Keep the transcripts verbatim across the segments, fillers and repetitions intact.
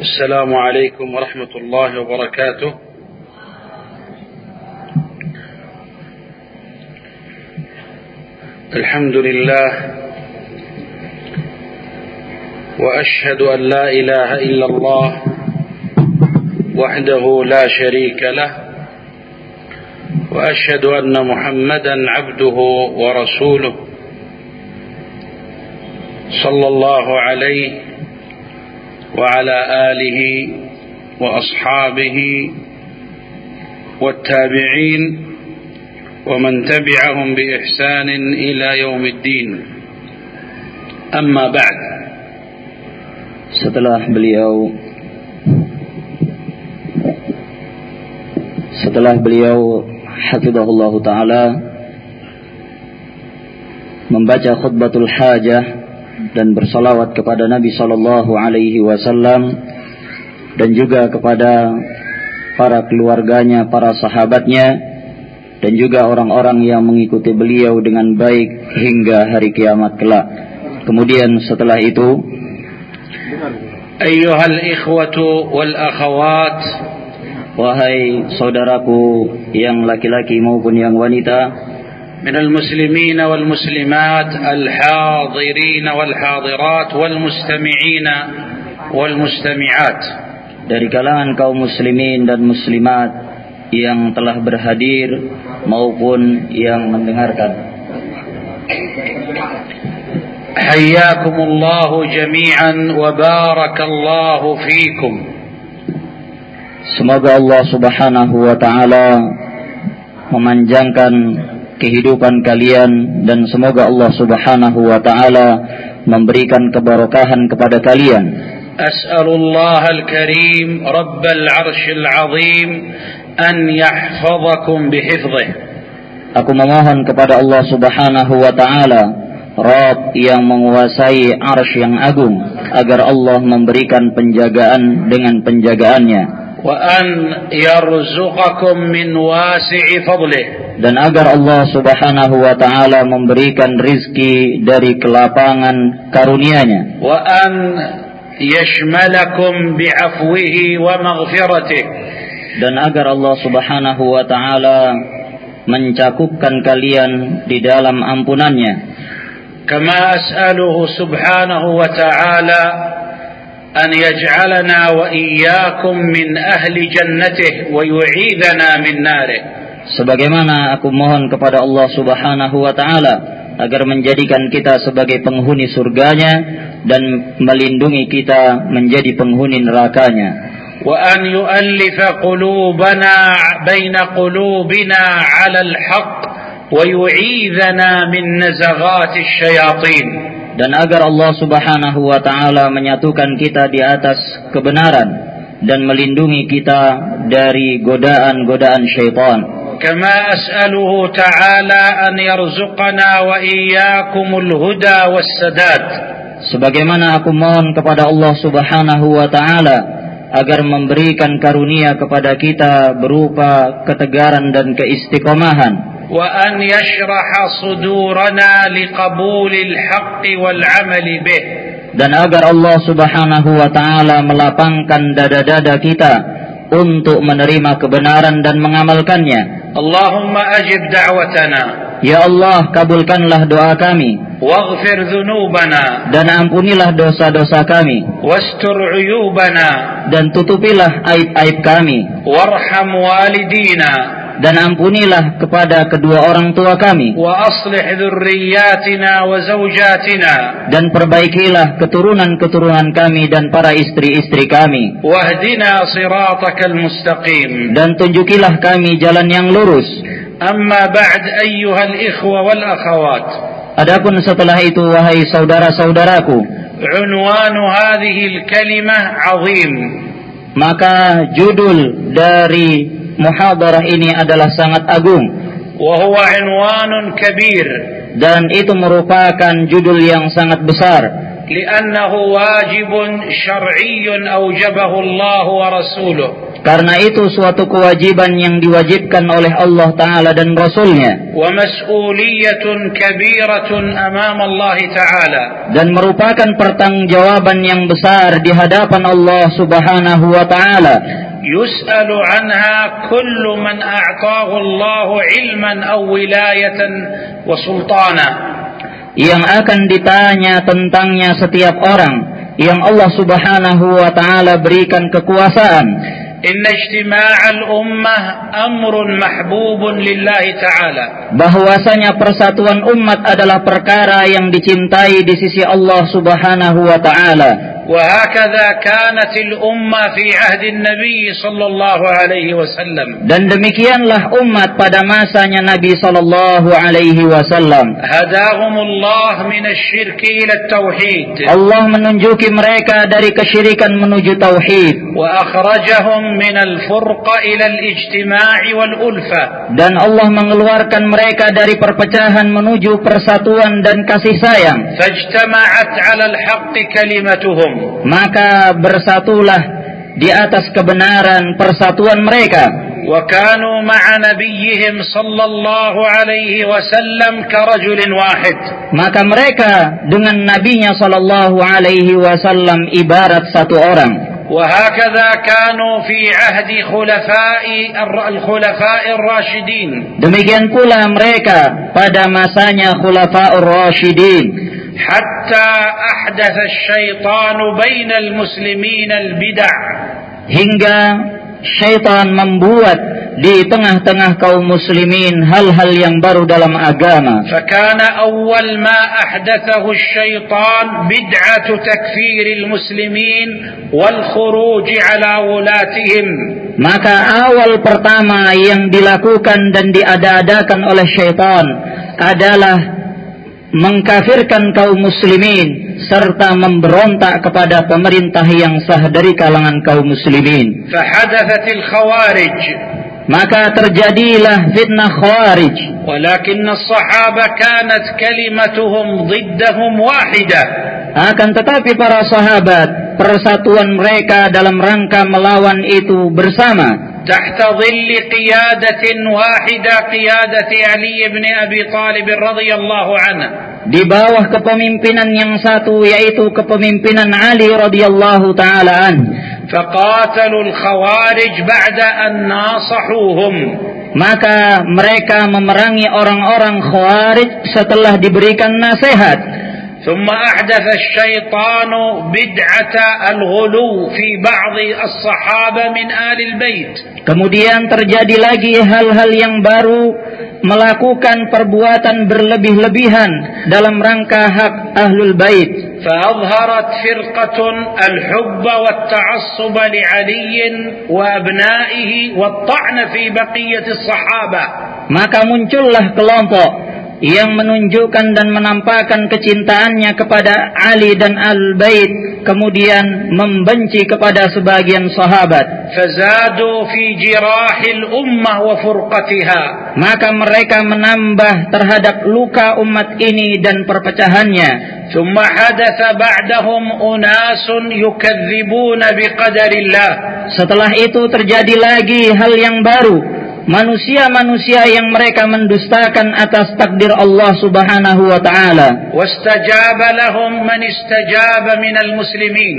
السلام عليكم ورحمة الله وبركاته. الحمد لله وأشهد أن لا إله إلا الله وحده لا شريك له وأشهد أن محمدا عبده ورسوله صلى الله عليه وعلى آله وأصحابه والتابعين ومن تبعهم بإحسان إلى يوم الدين. أما بعد. Setelah beliau Setelah beliau hafizahullah ta'ala membaca khutbatul hajah dan bersalawat kepada Nabi sallallahu alaihi wasallam dan juga kepada para keluarganya, para sahabatnya dan juga orang-orang yang mengikuti beliau dengan baik hingga hari kiamat kelak. Kemudian setelah itu, ayyuhal ikhwatu wal akhawat, wahai saudaraku yang laki-laki maupun yang wanita, من المسلمين والمسلمات الحاضرين والحاضرات والمستمعين والمستمعات, dari kalangan kaum muslimin dan muslimat yang telah berhadir maupun yang mendengarkan. Hayyakumullahu jami'an wa barakallahu fikum. Semoga Allah Subhanahu wa taala memanjangkan kehidupan kalian dan semoga Allah Subhanahu wa taala memberikan keberkahan kepada kalian. As'alullah al-karim Rabbal 'arsyil 'azim an yahfazakum bihifdhihi. Aku memohon kepada Allah Subhanahu wa taala, Rabb yang menguasai arsy yang agung, agar Allah memberikan penjagaan dengan penjagaannya. Wa an yarzuqakum min wasi'i fadlihi, dan agar Allah Subhanahu wa taala memberikan rizki dari kelapangan karunia-Nya. Wa an yashmalakum bi'afwihi wa maghfiratihi, dan agar Allah Subhanahu wa taala mencakupkan kalian di dalam ampunannya. Kama as'aluhu subhanahu wa ta'ala an yaj'alana wa iyyakum min ahli jannatihi wa yu'idana min narihi, sebagaimana aku mohon kepada Allah Subhanahu wa taala agar menjadikan kita sebagai penghuni surganya dan melindungi kita menjadi penghuni nerakanya. Wa an yu'allifa qulubana baina qulubina 'ala al-haqq wa yu'idana min nazaghati asy-syayatin, dan agar Allah Subhanahu wa taala menyatukan kita di atas kebenaran dan melindungi kita dari godaan-godaan syaitan. Kama as'aluhu ta'ala an yarzuqana wa iyyakumul huda was-sadad, sebagaimana aku mohon kepada Allah Subhanahu wa taala agar memberikan karunia kepada kita berupa ketegaran dan keistiqomahan. Wa an yashraha sudurana liqabulil haqqi wal 'amali bih, dan agar Allah Subhanahu wa taala melapangkan dada-dada kita untuk menerima kebenaran dan mengamalkannya. Allahumma ajib da'watana, ya Allah, kabulkanlah doa kami. Waghfir dhunubana, dan ampunilah dosa-dosa kami. Wastur 'uyubana, dan tutupilah aib-aib kami. Warham walidina, dan ampunilah kepada kedua orang tua kami. Wa aslih dzurriyyatina wa zawjatina, dan perbaikilah keturunan-keturunan kami dan para istri-istri kami. Wahdina siratakal mustaqim, dan tunjukilah kami jalan yang lurus. Amma ba'd ayyuhal ikhwa wal akhawat, adapun setelah itu wahai saudara-saudaraku, unwanu hadhihi al-kalimah 'azim, maka judul dari muhadarah ini adalah sangat agung. Wa huwa unwanun kabir, dan itu merupakan judul yang sangat besar. لأنه واجب شرعي أوجبه الله ورسوله. Karena itu suatu kewajiban yang diwajibkan oleh Allah Ta'ala dan Rasulnya. ومسؤولية كبيرة أمام الله تعالى. Dan merupakan pertanggungjawaban yang besar di hadapan Allah Subhanahu wa Ta'ala. يسأل عنها كل من أعطاه الله علما أو ولاية وسلطانا. Yang akan ditanya tentangnya setiap orang yang Allah Subhanahu wa Ta'ala berikan kekuasaan. Inna ijtima'al ummah amrun mahbubun lillahi ta'ala. Bahwasanya persatuan umat adalah perkara yang dicintai di sisi Allah Subhanahu wa Ta'ala. وهكذا كانت الأمة في عهد النبي صلى الله عليه وسلم. Dan demikianlah umat pada masanya Nabi sallallahu alaihi wasallam. هداهم الله من الشرك إلى التوحيد. Allah menunjuki mereka dari kesyirikan menuju tauhid. وأخرجهم من الفرقة إلى الاجتماع والألفة. Dan Allah mengeluarkan mereka dari perpecahan menuju persatuan dan kasih sayang. فاجتمعت على الحق كلمتهم. Maka bersatulah di atas kebenaran persatuan mereka. وكانوا مع نبيهم صلى الله عليه وسلم كرجل واحد. Maka mereka dengan nabinya sallallahu alaihi wasallam ibarat satu orang. وهكذا كانوا في عهد خلفاء الخلفاء الراشدين. Demikian pula mereka pada masanya khulafa'ur rasyidin. حتى أحدث الشيطان بين المسلمين البدع. Hingga syaitan membuat di tengah-tengah kaum muslimin hal-hal yang baru dalam agama. فكان أول ما أحدثه الشيطان بدعة تكفير المسلمين والخروج على ولاتهم. Maka awal pertama yang dilakukan dan diada-adakan oleh syaitan adalah mengkafirkan kaum muslimin serta memberontak kepada pemerintah yang sah dari kalangan kaum muslimin. فحدثت الخوارج. Maka terjadilah fitnah khawarij. ولكن الصحابة كانت كلمتهم ضدهم واحدة. Akan tetapi para sahabat, persatuan mereka dalam rangka melawan itu bersama. تحت ظل قيادة واحدة قيادة علي بن أبي طالب رضي الله عنه. Di bawah kepemimpinan yang satu, yaitu kepemimpinan Ali radhiyallahu taala an. فقاتلوا الخوارج بعد أن ناصحوهم. Maka mereka memerangi orang-orang khawarij setelah diberikan nasihat. ثم أحدث الشيطان بدعة الغلو في بعض الصحابة من آل البيت. Kemudian terjadi lagi hal-hal yang baru, melakukan perbuatan berlebih-lebihan dalam rangka hak ahlul bait. فأظهرت فرقة الحب والتعصب لعلي وأبنائه والطعن في بقية الصحابة. Maka muncullah kelompok yang menunjukkan dan menampakkan kecintaannya kepada Ali dan Al-Bait, kemudian membenci kepada sebagian sahabat. فزادوا في جراح الأمة وفرقتها. Maka mereka menambah terhadap luka umat ini dan perpecahannya. ثم حدث بعدهم أناس يكذبون بقدر الله. Setelah itu terjadi lagi hal yang baru. Manusia-manusia yang mereka mendustakan atas takdir Allah Subhanahu wa taala. واستجاب لهم من استجاب من المسلمين.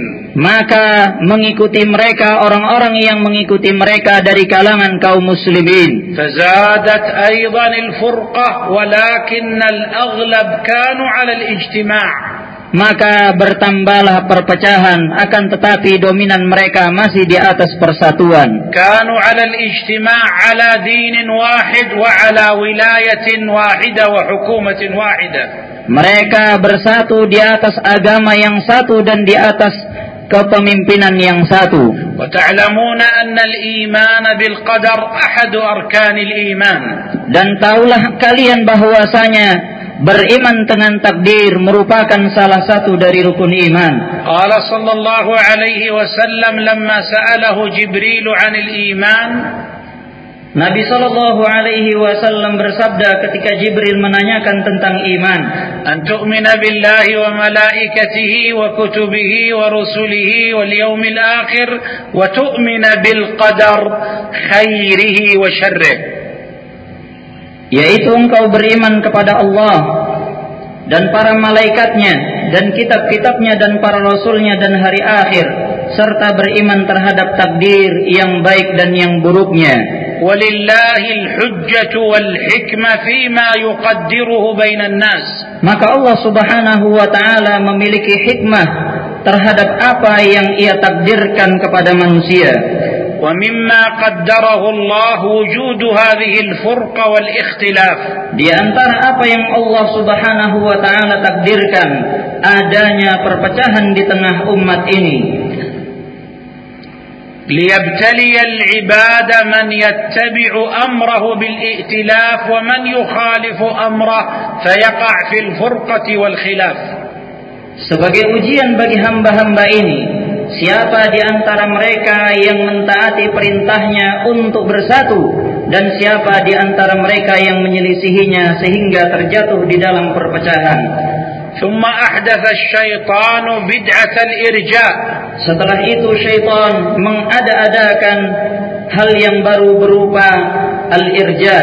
Maka mengikuti mereka orang-orang yang mengikuti mereka dari kalangan kaum muslimin. فزادت أيضا الفرقة ولكن الأغلب كانوا على الاجتماع. Maka bertambahlah perpecahan, akan tetapi dominan mereka masih di atas persatuan. كانوا على الاجتماع على دين واحد وعلى ولاية واحدة وحكومة واحدة. Mereka bersatu di atas agama yang satu dan di atas kepemimpinan yang satu. وتعلمون أن الإيمان بالقدر أحد أركان الإيمان. Dan tahulah kalian bahwasanya beriman dengan takdir merupakan salah satu dari rukun iman. قال صلى الله عليه وسلم لما سأله جبريل عن الإيمان Nabi sallallahu alaihi wasallam bersabda ketika Jibril menanyakan tentang iman, "An tu'mina billahi wa malaikatihi wa kutubihi wa rusulihi wal yawmil akhir wa tu'mina bil qadar khairihi wa syarrihi." Yaitu engkau beriman kepada Allah dan para malaikatnya dan kitab-kitabnya dan para rasulnya dan hari akhir, serta beriman terhadap takdir yang baik dan yang buruknya. Walillahil hujjatu wal hikmah fima yuqaddiruhu bainan nas. Maka Allah Subhanahu wa taala memiliki hikmah terhadap apa yang Ia takdirkan kepada manusia. Wa mimma qaddarahu Allah wujud hadhihi al-furqa wal ikhtilaf. Di antara apa yang Allah Subhanahu wa taala takdirkan adanya perpecahan di tengah umat ini. ليبتلي العباد من يتبع أمره بالائتلاف ومن يخالف أمره فيقع في الفرقة والخلاف. Sebagai ujian bagi hamba-hamba ini, siapa di antara mereka yang mentaati perintahnya untuk bersatu dan siapa di antara mereka yang menyelisihinya sehingga terjatuh di dalam perpecahan. ثم أحدث الشيطان بدعة الإرجاء. Setelah itu syaitan mengada-adakan hal yang baru berupa al-irja.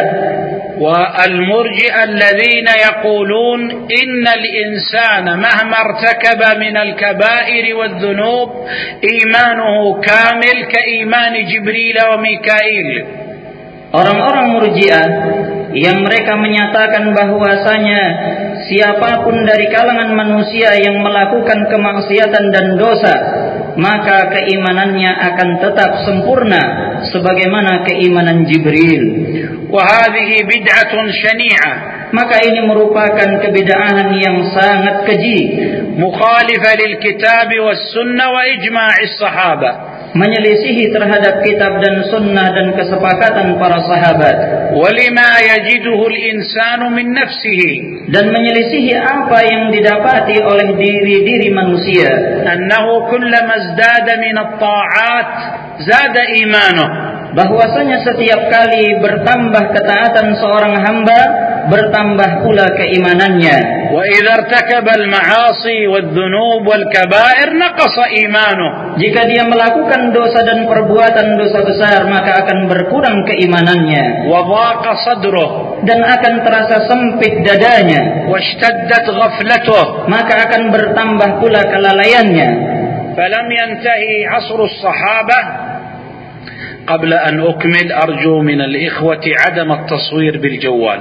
والمرجئة الذين يقولون إن الإنسان مهما ارتكب من الكبائر والذنوب إيمانه كامل كإيمان جبريل وميكائيل. Orang-orang murji'ah yang mereka menyatakan bahwasanya siapapun dari kalangan manusia yang melakukan kemaksiatan dan dosa, maka keimanannya akan tetap sempurna sebagaimana keimanan Jibril. Wa hadhihi bid'atun syani'ah. Maka ini merupakan kebid'ahan yang sangat keji, mukhalifah lil kitab was sunnah wa ijma'is sahabah. Menyelisihi terhadap kitab dan sunnah dan kesepakatan para sahabat. Walima yajiduhu al-insanu min nafsihi. Dan menyelisihi apa yang didapati oleh diri-diri manusia. Annahu kullama izdada min at-ta'at zada imanuh. Bahwasanya setiap kali bertambah ketaatan seorang hamba, bertambah pula keimanannya. Wa idza irtakaba al-ma'asi wad-dhunub wal-kaba'ir naqasa imanuh. Jika dia melakukan dosa dan perbuatan dosa besar, maka akan berkurang keimanannya. Wa dhaqa sadruh. Dan akan terasa sempit dadanya. Wa ishtaddat ghaflatuh. Maka akan bertambah pula kelalaiannya. Falam yantahi 'asru as-sahabah. قبل أن أكمل أرجو من الإخوة عدم التصوير بالجوال.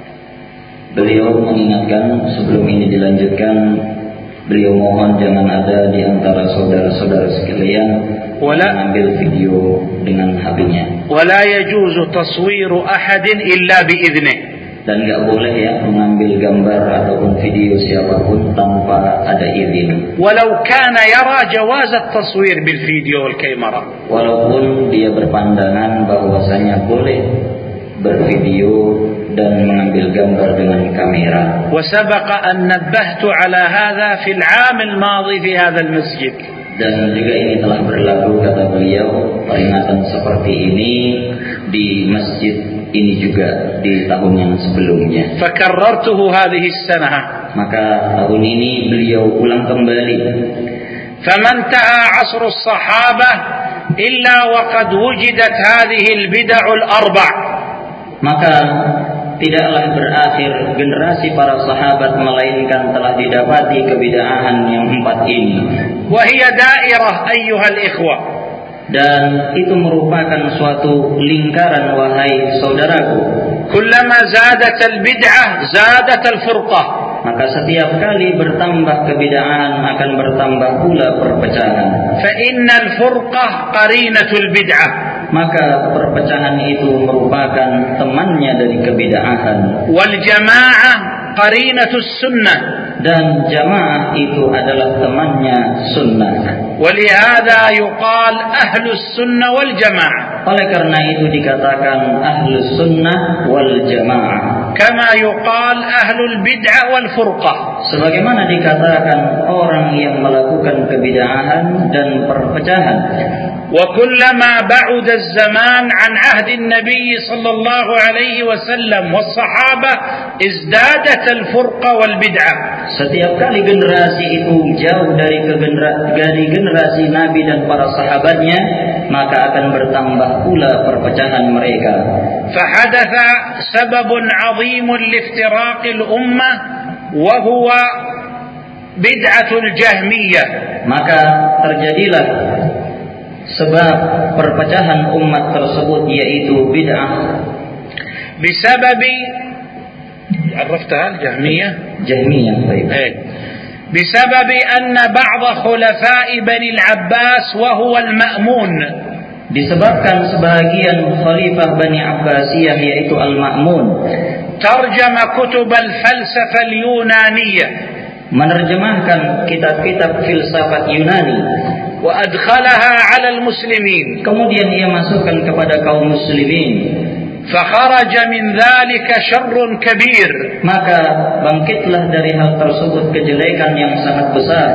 Beliau mengingatkan sebelum ini dilanjutkan, beliau mohon jangan ada di antara saudara-saudara sekalian mengambil video dengan H P-nya. ولا يجوز تصوير أحد إلا بإذنه. Dan enggak boleh ya mengambil gambar ataupun video siapapun tanpa ada izin. Walau kana yara jawaz at-taswir bil video wal kamera. Walaupun dia berpandangan bahwasanya boleh bervideo dan mengambil gambar dengan kamera. Wa sabaqa an nabbahtu ala hadha fi al-'am al-madi fi hadha al-masjid. Dan juga ini telah berlaku, kata beliau, peringatan seperti ini di masjid ini juga di tahun yang sebelumnya. Fakarrartuhu hadhihi as-sanah. Maka tahun ini beliau ulang kembali. Faman ta'a 'asru as-sahabah illa wa qad wujidat hadhihi al-bid'ah al-arba'. Maka tidaklah berakhir generasi para sahabat melainkan telah didapati kebid'ahan yang empat ini. Wa hiya da'irah ayyuhal ikhwah. Dan itu merupakan suatu lingkaran, wahai saudaraku. Kullama zadat al-bid'ah zadat al-furqah. Maka setiap kali bertambah kebid'ahan akan bertambah pula perpecahan. Fa innal furqah qarinatul bid'ah. Maka perpecahan itu merupakan temannya dari kebid'ahan. Wal jamaah qarinatus sunnah. Dan jamaah itu adalah temannya sunnah. Walihada yuqal ahlus sunnah wal jamaah. Oleh karena itu dikatakan ahlus sunnah wal jamaah. Kama yuqal ahlul bid'ah wal furqah. Sebagaimana dikatakan orang yang melakukan kebid'ahan dan perpecahan. وكلما بعد الزمان عن عهد النبي صلى الله عليه وسلم والصحابة ازدادت الفرقة والبدعة. Setiap kali generasi itu jauh dari, dari generasi Nabi dan para sahabatnya, maka akan bertambah pula perpecahan mereka. فحدث سبب عظيم لافتراق الأمة وهو بدعة الجهمية. Maka terjadilah sebab perpecahan umat tersebut, yaitu bid'ah. بسبب عرفتها الجهمية جهمية طيب. بسبب أن بعض خلفاء بني العباس وهو المأمون, disebabkan sebahagian khalifah Bani Abbasiyah yaitu Al-Ma'mun ترجم كتب الفلسفة اليونانية, menerjemahkan kitab-kitab filsafat Yunani, وأدخلها على المسلمين, kemudian ia masukkan kepada kaum muslimin. فخرج من ذلك شر كبير, maka bangkitlah dari hal tersebut kejelekan yang sangat besar.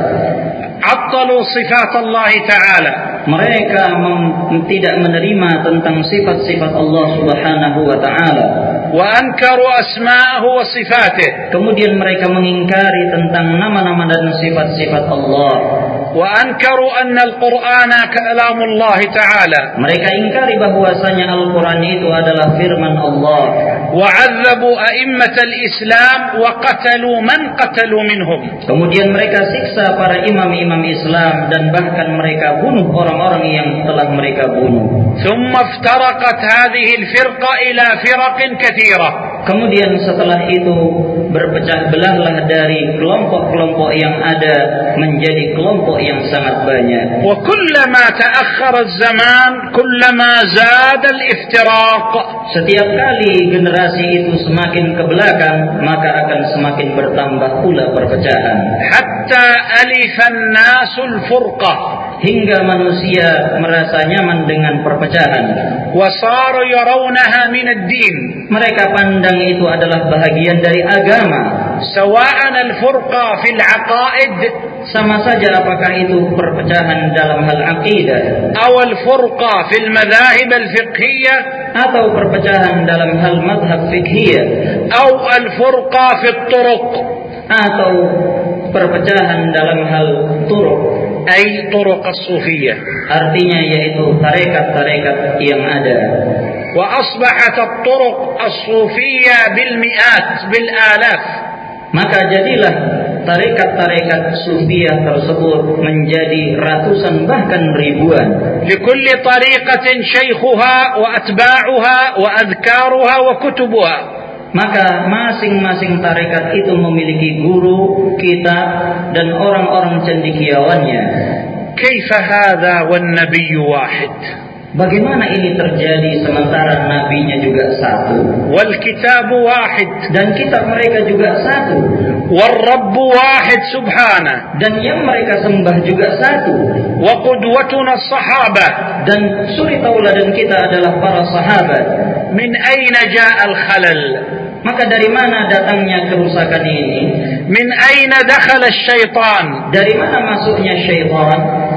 عطلوا صفات الله تعالى, mereka tidak menerima tentang sifat-sifat Allah Subhanahu wa taala, وأنكروا أسماءه وصفاته, kemudian mereka mengingkari tentang nama-nama dan sifat-sifat Allah, وأنكروا أن القرآن كلام الله تعالى, mereka ingkari bahwasanya Al-Quran itu adalah firman Allah, وعذبوا أئمة الإسلام وقتلوا من قتلوا منهم, kemudian mereka siksa para imam-imam Islam dan bahkan mereka bunuh orang-orang yang telah mereka bunuh. ثم افترقت هذه الفرقة إلى فرق كثيرة, kemudian setelah itu berpecah belahlah dari kelompok-kelompok yang ada menjadi kelompok yang sangat banyak. وكلما تأخر الزمان كلما زاد الافتراق, setiap kali generasi itu semakin ke belakang, maka akan semakin bertambah pula perpecahan. حتى ألف الناس الفرقة, hingga manusia merasa nyaman dengan perpecahan. وصاروا يرونها من الدين, mereka pandang itu adalah bahagian dari agama. سواء الفرقة في العقائد, sama saja apakah itu perpecahan dalam hal akidah, أو الفرقة في المذاهب الفقهية, atau perpecahan dalam hal mazhab fiqhiyah, أو الفرقة في الطرق, atau perpecahan dalam hal turuq, أي طرق الصوفية, artinya yaitu tarekat-tarekat yang ada. وأصبحت الطرق الصوفية بالمئات بالآلاف, maka jadilah tarekat-tarekat sufiyah tersebut menjadi ratusan bahkan ribuan. لكل طريقة شيخها وأتباعها وأذكارها وكتبها, maka masing-masing tarekat itu memiliki guru, kitab, dan orang-orang cendekiawannya. كيف هذا والنبي واحد, bagaimana ini terjadi sementara nabinya juga satu, والكتاب واحد, dan kitab mereka juga satu, والرب واحد سبحانه, dan yang mereka sembah juga satu, وقدوتنا الصحابة, dan suri tauladan kita adalah para sahabat. من أين جاء الخلل, maka dari mana datangnya kerusakan ini? من أين دخل الشيطان, dari mana masuknya syaitan?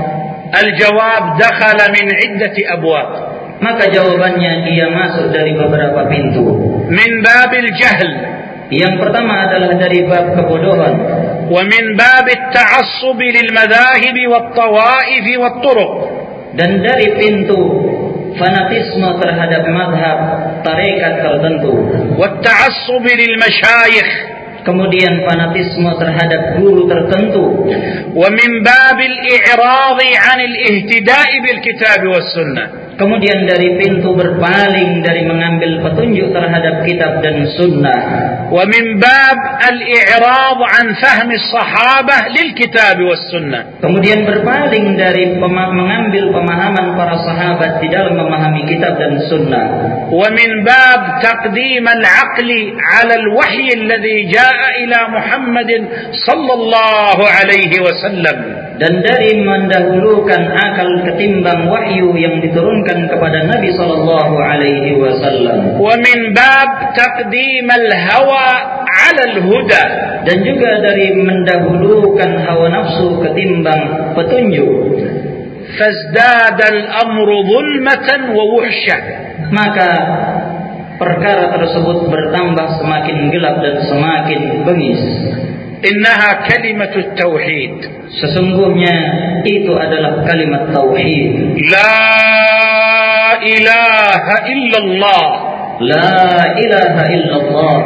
الجواب دخل من عدة أبواب, maka jawabannya dia masuk dari beberapa pintu. من باب الجهل, yang pertama adalah dari bab kebodohan, ومن باب التعصب للمذاهب والطوائف والطرق, dan dari pintu fanatisme terhadap mazhab tarekat tertentu, والتعصب للمشايخ, kemudian fanatisme terhadap guru tertentu, ومن باب الإعراض عن الاهتداء بالكتاب والسنة, kemudian dari pintu berpaling dari mengambil petunjuk terhadap kitab dan sunnah, ومن باب الإعراض عن فهم الصحابة للكتاب والسنة, kemudian berpaling dari pema- mengambil pemahaman para sahabat di dalam memahami kitab dan sunnah, ومن باب تقديم العقل على الوحي الذي جاء إلى محمد صلى الله عليه وسلم, dan dari mendahulukan akal ketimbang wahyu yang diturunkan kepada Nabi sallallahu alaihi wasallam, ومن باب تقديم الهوى على الهدى, dan juga dari mendahulukan hawa nafsu ketimbang petunjuk. فازداد الأمر ظلمة ووحشة. Maka perkara tersebut bertambah semakin gelap dan semakin bengis. إنها كلمة التوحيد. Sesungguhnya itu adalah kalimat tauhid. لا إله إلا الله. لا إله إلا الله.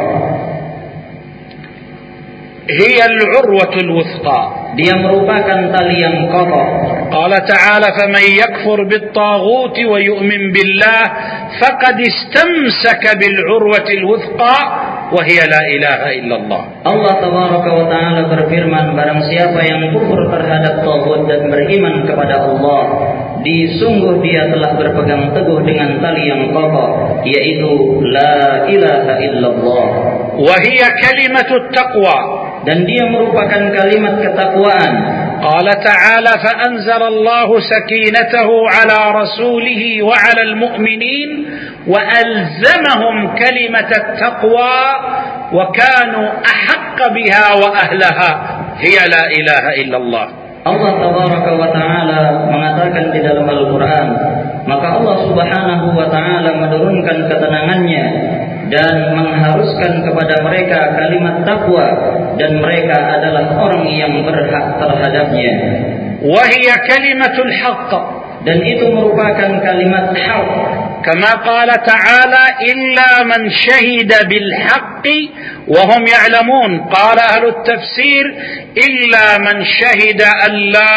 هي العروة الوثقى. Dia merupakan tali yang kokoh. قال تعالى فمن يكفر بالطاغوت ويؤمن بالله فقد استمسك بالعروة الوثقى وهي لا إله إلا الله. Allah tabaraka wa taala berfirman, barang siapa yang kufur terhadap taghut dan beriman kepada Allah, disungguh dia telah berpegang teguh dengan tali yang kokoh, yaitu la ilaha illallah. وهي كلمة التقوى. Dan dia merupakan kalimat ketakwaan. قال تعالى فأنزل الله سكينته على رسوله وعلى المؤمنين وألزمهم كلمة التقوى وكانوا أحق بها وأهلها هي لا إله إلا الله. Allah tabaraka wa ta'ala mengatakan di dalam Al-Quran, maka Allah subhanahu wa ta'ala menurunkan ketenangannya dan mengharuskan kepada mereka kalimat takwa, dan mereka adalah orang yang berhak terhadapnya. وهي كلمة الحق. Dan itu merupakan kalimat hak. كما قال تعالى إلا من شهد بالحق وهم يعلمون. قال أهل التفسير إلا من شهد أن لا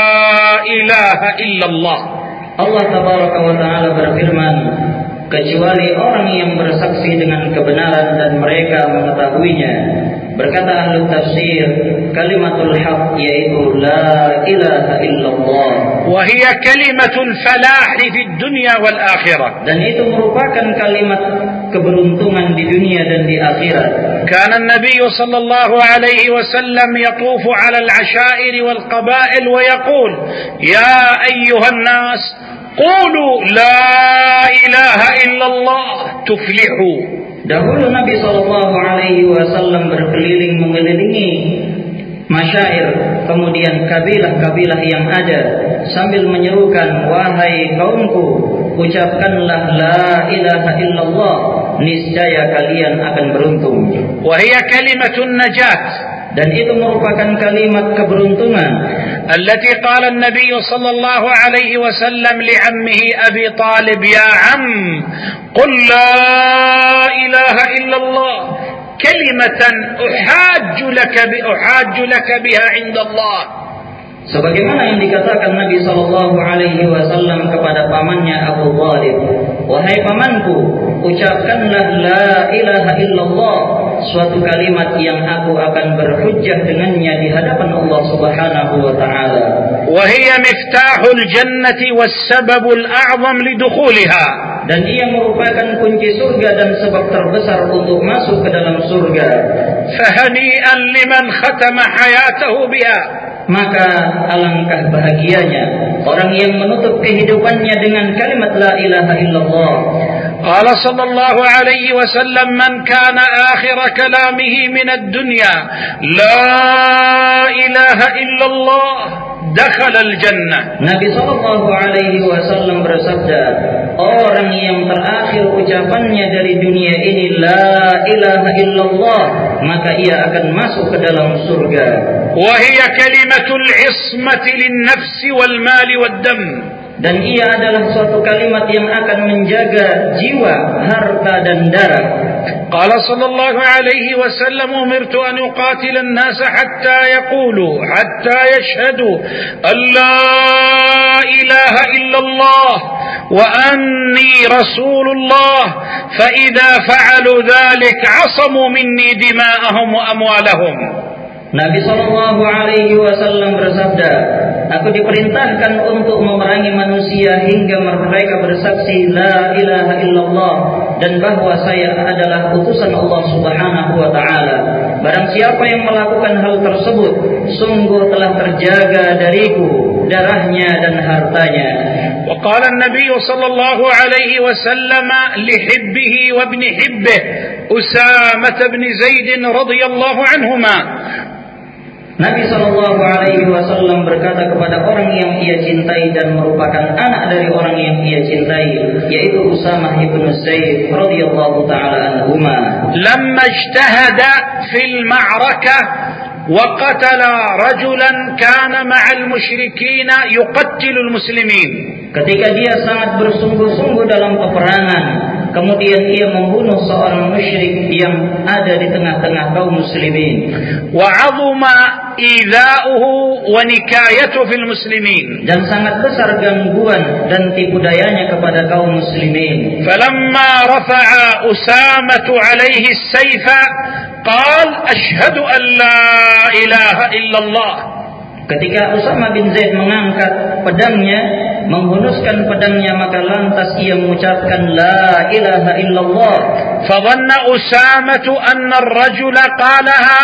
إله إلا الله. Allah tabaraka wa ta'ala berfirman, kecuali orang yang bersaksi dengan kebenaran dan mereka mengetahuinya. Berkata ahli tafsir, kalimatul haq yaitu la ilaha illallah. Wa hiya kalimatul falah fi dunya wal akhirah. Dan itu merupakan kalimat keberuntungan di dunia dan di akhirat. Kana an-nabiy sallallahu alaihi wasallam yatufu 'ala al-'ashair wal qaba'il wa yaqul ya ayyuhan nas qulu la ilaha illallah tuflihu. Dahulu Nabi sallallahu alaihi wasallam berkeliling mengelilingi masyair, kemudian kabilah-kabilah yang ada, sambil menyerukan, wahai kaumku, ucapkanlah la ilaha illallah, niscaya kalian akan beruntung. Wa hiya kalimatun najat. Dan itu merupakan kalimat keberuntungan. Allati qala an-nabiy sallallahu alaihi wasallam li'ammihi Abi Talib, ya 'am, qul la ilaha illallah kalimatan uhajju laka bi uhajju laka biha 'inda Allah. Sebagaimana yang dikatakan Nabi sallallahu alaihi wasallam kepada pamannya Abu Talib, wahai pamanku, ucapkanlah la ilaha illallah, suatu kalimat yang aku akan berhujjah dengannya di hadapan Allah Subhanahu wa taala. Wa hiya miftahul jannati was sababul a'zam lidukhuliha. Dan ia merupakan kunci surga dan sebab terbesar untuk masuk ke dalam surga. Fahani'an liman khatama hayatahu biha. Maka alangkah bahagianya orang yang menutup kehidupannya dengan kalimat la ilaha illallah. Qala sallallahu alaihi wasallam man kana akhir kalamihi min ad-dunya la ilaha illallah dakhala al-jannah. Nabi sallallahu alaihi wasallam bersabda, orang yang terakhir ucapannya dari dunia ini la ilaha illallah, maka ia akan masuk ke dalam surga. Wa hiya kalimatul ismati lin-nafs wal mal wad dam. Dan ia adalah suatu kalimat yang akan menjaga jiwa, harta dan darah. Qala sallallahu alaihi wasallam umirtu an uqatil an-nas hatta yaqulu hatta yashhadu an la ilaha illallah wa anni rasulullah fa idza fa'alu dhalik 'asamu minni dima'ahum wa amwalahum. Nabi sallallahu alaihi wasallam bersabda, aku diperintahkan untuk memerangi manusia hingga mereka bersaksi la ilaha illallah dan bahwa saya adalah utusan Allah Subhanahu wa taala. Barang siapa yang melakukan hal tersebut, sungguh telah terjaga dariku darahnya dan hartanya. Wa qala an-nabiy sallallahu alaihi wasallam li hibbihi wa ibn hibbihi Usamah bin Zaid radhiyallahu anhuma, Nabi Shallallahu Alaihi Wasallam berkata kepada orang yang ia cintai dan merupakan anak dari orang yang ia cintai, yaitu Usamah ibn Zaid radhiyallahu taala anhuma. Lamma ijtahada fil ma'rakah wa qatala rajulan kana ma'al musyrikin yuqattilul muslimin. Ketika dia sangat bersungguh-sungguh dalam peperangan, kemudian ia membunuh seorang musyrik yang ada di tengah-tengah kaum muslimin. Wa 'azuma idha'uhu wa nikayatuhu fil muslimin. Dan sangat besar gangguan dan tipu dayanya kepada kaum muslimin. Falamma rafa'a Usamah 'alaihi as-sayfa qala ashhadu an la ilaha illallah. Ketika Usamah bin Zaid mengangkat pedangnya, menghunuskan pedangnya, maka lantas ia mengucapkan la ilaha illallah. Fadhanna Usamah anna ar-rajula qalaha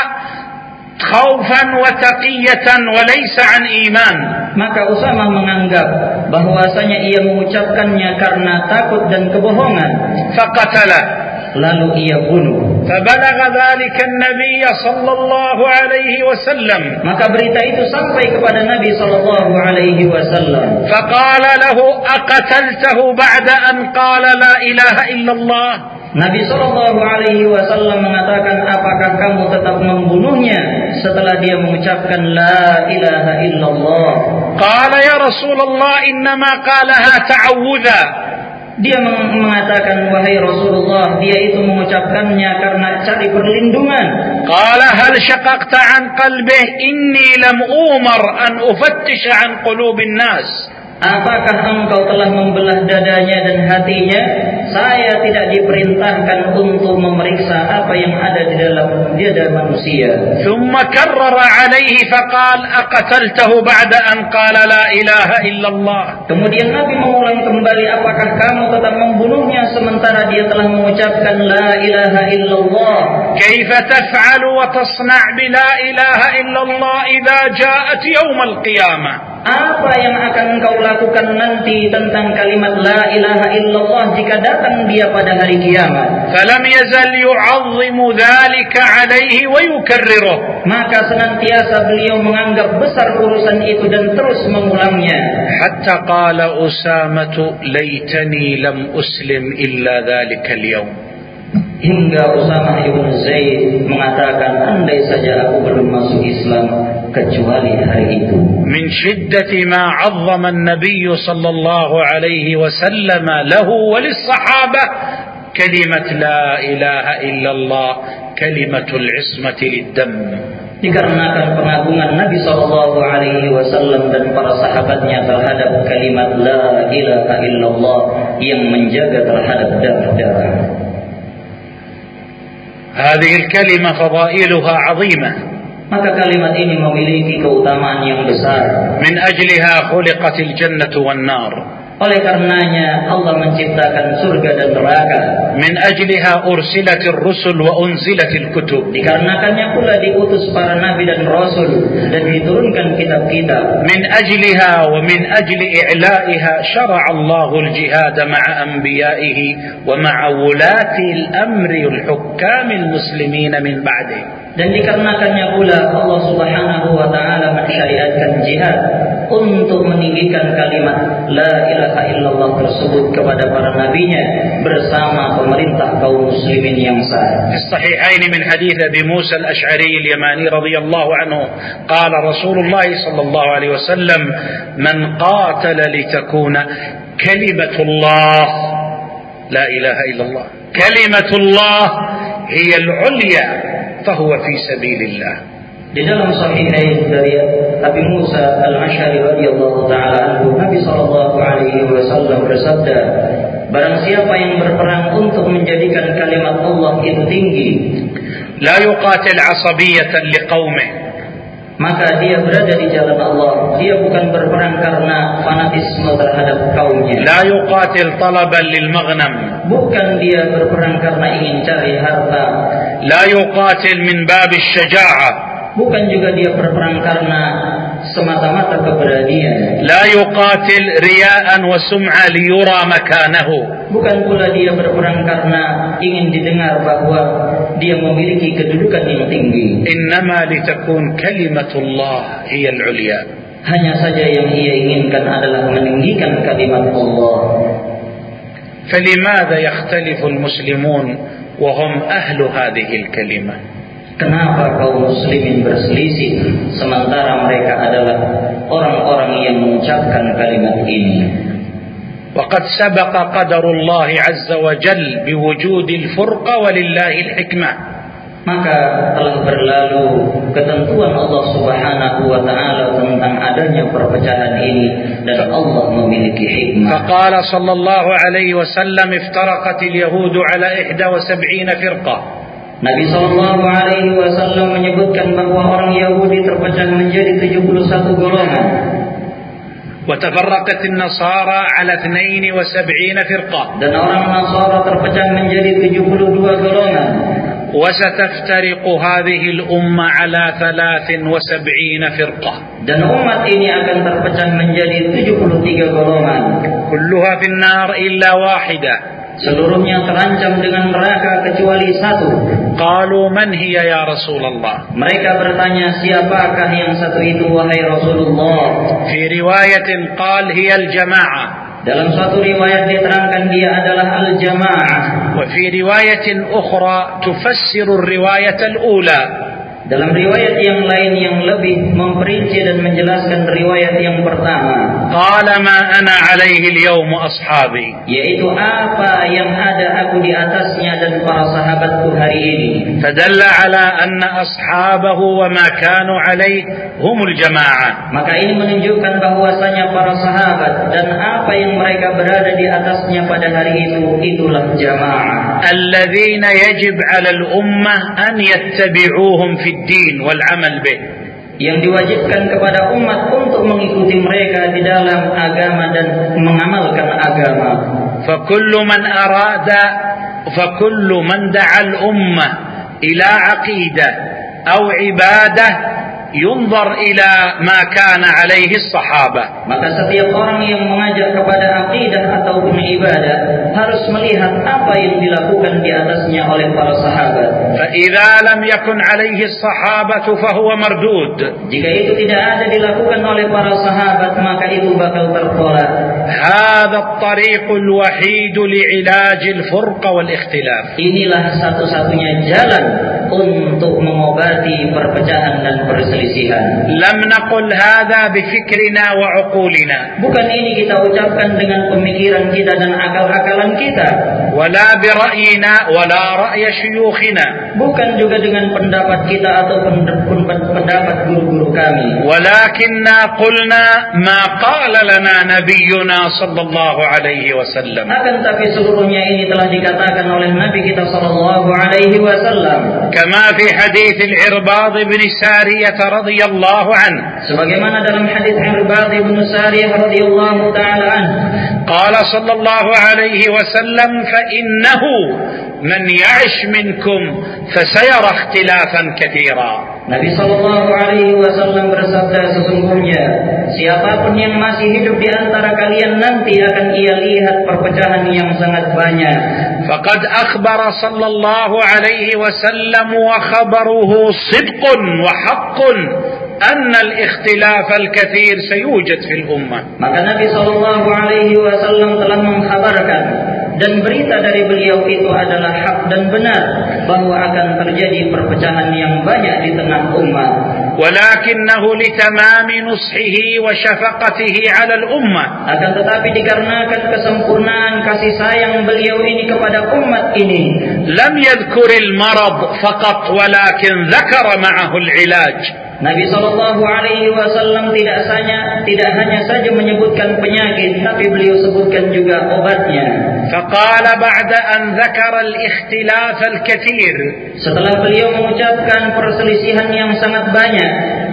khaufan wa taqiyatan wa laysa an iman. Maka Usamah menganggap bahwasanya ia mengucapkannya karena takut dan kebohongan. Faqatala, lalu ia bunuh. Fabalagha dhalika an-nabiy sallallahu alaihi wasallam. Maka berita itu sampai kepada Nabi sallallahu alaihi wasallam. Faqala lahu aqataltahu ba'da an qala la ilaha illallah. Nabi sallallahu alaihi wasallam mengatakan, apakah kamu tetap membunuhnya setelah dia mengucapkan la ilaha illallah? Qala ya Rasulullah innama qalaha ta'awudha. Dia mengatakan, wahai Rasulullah, dia itu mengucapkannya karena cari perlindungan. Qala hal syaqaqta an qalbih inni lam umar an ufattisha an qulubin nas. Apakah engkau telah membelah dadanya dan hatinya? Saya tidak diperintahkan untuk memeriksa apa yang ada di dalam dada manusia. Thumma karrara alaihi faqal aqataltahu ba'da an qala la ilaha illallah. Kemudian Nabi mengulang kembali, apakah kamu tetap membunuhnya sementara dia telah mengucapkan la ilaha illallah? Kaifa taf'alu wa tasna' bi la ilaha illallah idza ja'at yawm al-qiyamah? Apa yang akan engkau lakukan nanti tentang kalimat la ilaha illallah jika datang dia pada hari kiamat? Falam yazal yu'azzimu dhalika alaihi wa yukarriruh. Maka senantiasa beliau menganggap besar urusan itu dan terus mengulangnya. Hatta qala Usamah laitani lam uslim illa dhalika al-yawm. Hingga Usamah ibn Zaid mengatakan, andai saja aku belum masuk Islam kecuali hari itu. Min shiddati ma 'azzama an-nabiy sallallahu alaihi wasallam lahu wa lis-sahabah kalimat la ilaha illallah kalimatul ismati lid-dam. Dikarenakan pengagungan Nabi sallallahu alaihi wasallam dan para sahabatnya terhadap kalimat la ilaha illallah yang menjaga terhadap darah-darah. هذه الكلمة فضائلها عظيمة. Maka kalimat ini memiliki keutamaan yang besar. من أجلها خلقت الجنة والنار. Oleh karenanya Allah menciptakan surga dan neraka. من أجلها أرسلت الرسل وأنزلت الكتب. Dikarenakannya pula diutus para nabi dan rasul dan diturunkan kitab-kitab. من أجلها ومن أجل إعلائها شرع الله الجهاد مع أنبيائه ومع ولاة الأمر الحكام المسلمين من بعده. Dan dikarenakannya pula Allah Subhanahu wa taala mensyariatkan jihad untuk meninggikan kalimat la ilaha illallah tersebut kepada para nabinya bersama pemerintah kaum muslimin yang sah. Di sahihain min hadits Abi Musa al-Ash'ari al-Yamani radhiyallahu anhu, qala Rasulullah sallallahu alaihi wasallam, man qatala litakuna kalimatullah la ilaha illallah kalimatullah hiya al-ulya fahuwa fi sabilillah. Di dalam sahihain dari Abi Musa al-Ash'ari radhiyallahu taala anhu, Nabi sallallahu alaihi wasallam bersabda, barang siapa yang berperang untuk menjadikan kalimat Allah itu tinggi, la yuqatil 'asabiyatan liqaumihi, maka dia berada di jalan Allah. Dia bukan berperang karena fanatisme terhadap kaumnya. La yuqatil talaban lil maghnam, bukan dia berperang karena ingin cari harta. La yuqatil min bab asy-syaja'ah, bukan juga dia berperang karena semata-mata keberanian. لا يقاتل رياء وسمعة ليرى مكانه. Bukan pula dia berperang karena ingin didengar bahwa dia memiliki kedudukan yang tinggi. إنما لتكون كلمة الله هي العليا. Hanya saja yang ia inginkan adalah meninggikan kalimat Allah. فلماذا يختلف المسلمون وهم أهل هذه الكلمة؟ Kenapa kaum muslimin berselisih sementara mereka adalah orang-orang yang mengucapkan kalimat ini? وقد سبق قدر الله عز وجل بوجود الفرقة ولله الحكمة. Maka telah berlalu ketentuan Allah Subhanahu wa taala tentang adanya perpecahan ini dan Allah memiliki hikmah. فقال صلى الله عليه وسلم افترقت اليهود على إحدى وسبعين فرقة. Nabi sallallahu alaihi wasallam menyebutkan bahwa orang Yahudi terpecah menjadi tujuh puluh satu golongan. وتفرقت النصارى على اثنين وسبعين فرقة. Dan orang Nasara terpecah menjadi tujuh puluh dua golongan. وستفترق هذه الأمة على ثلاث وسبعين فرقة. Dan umat ini akan terpecah menjadi tujuh puluh tiga golongan. كلها في النار إلا واحدة. Seluruhnya terancam dengan neraka kecuali satu. قالوا من هي يا رسول الله؟ Mereka bertanya, siapakah yang satu itu wahai Rasulullah? في رواية قال هي الجماعة. Dalam suatu riwayat diterangkan dia adalah al-jamaah. وفي رواية أخرى تفسر الرواية الأولى. Dalam riwayat yang lain yang lebih memperinci dan menjelaskan riwayat yang pertama, قال ما أنا عليه اليوم أصحابي. yaitu apa yang ada aku di atasnya dan para sahabatku hari ini. فدل على أن أصحابه وما كانوا عليه هم الجماعة. Maka ini menunjukkan bahwasanya para sahabat dan apa yang mereka berada di atasnya pada hari itu itulah jamaah. الذين يجب على الأمة أن يتبعوهم في الدين والعمل به. Yang diwajibkan kepada umat untuk mengikuti mereka di dalam agama dan mengamalkan agama. فكل من أراد فكل من دعا الأمة إلى عقيدة أو عبادة ينظر إلى ما كان عليه الصحابة. Maka setiap orang yang mengajak kepada akidah ataupun ibadah harus melihat apa yang dilakukan di atasnya oleh para sahabat. فإذا لم يكن عليه الصحابة فهو مردود. Jika itu tidak ada dilakukan oleh para sahabat maka itu bakal tertolak. هذا الطريق الوحيد لعلاج الفرقة والاختلاف. Inilah satu-satunya jalan untuk mengobati perpecahan dan perselisihan. لم نقل هذا بفكرنا وعقولنا. Bukan ini kita ucapkan dengan pemikiran kita dan akal-akalan kita. ولا برأينا ولا رأي شيوخنا. Bukan juga dengan pendapat kita ataupun pendapat guru-guru kami. ولكننا قلنا ما قال لنا نبينا صلى الله عليه وسلم. Akan tapi seluruhnya ini telah dikatakan oleh Nabi kita sallallahu alaihi wasallam. كما في حديث العرباض بن سارية رضي الله عنه. Sebagaimana dalam hadis Irbad bin Sariyah radhiyallahu taala anhu. قال صلى الله عليه وسلم فإنه من يعش منكم فسيرى اختلافا كثيرا. Nabi sallallahu alaihi wasallam bersabda, sesungguhnya siapapun yang masih hidup di antara kalian nanti akan ia lihat perpecahan yang sangat banyak. فقد أخبر صلى الله عليه وسلم وخبره صدق وحق أن الاختلاف الكثير سيوجد في الأمة. Maka Nabi sallallahu alaihi wasallam telah mengkhabarkan dan berita dari beliau itu adalah hak dan benar bahwa akan terjadi perpecahan yang banyak di tengah umat. ولكنه لتمام نصحه وشفقته على الأمة. Akan tetapi dikarenakan kesempurnaan kasih sayang beliau ini kepada umat ini, لم يذكر المرض فقط ولكن ذكر معه العلاج. Nabi sallallahu alaihi wasallam tidak hanya tidak hanya saja menyebutkan penyakit, tapi beliau sebutkan juga obatnya. فقال بعد أن ذكر الاختلاف الكثير. Setelah beliau mengucapkan perselisihan yang sangat banyak,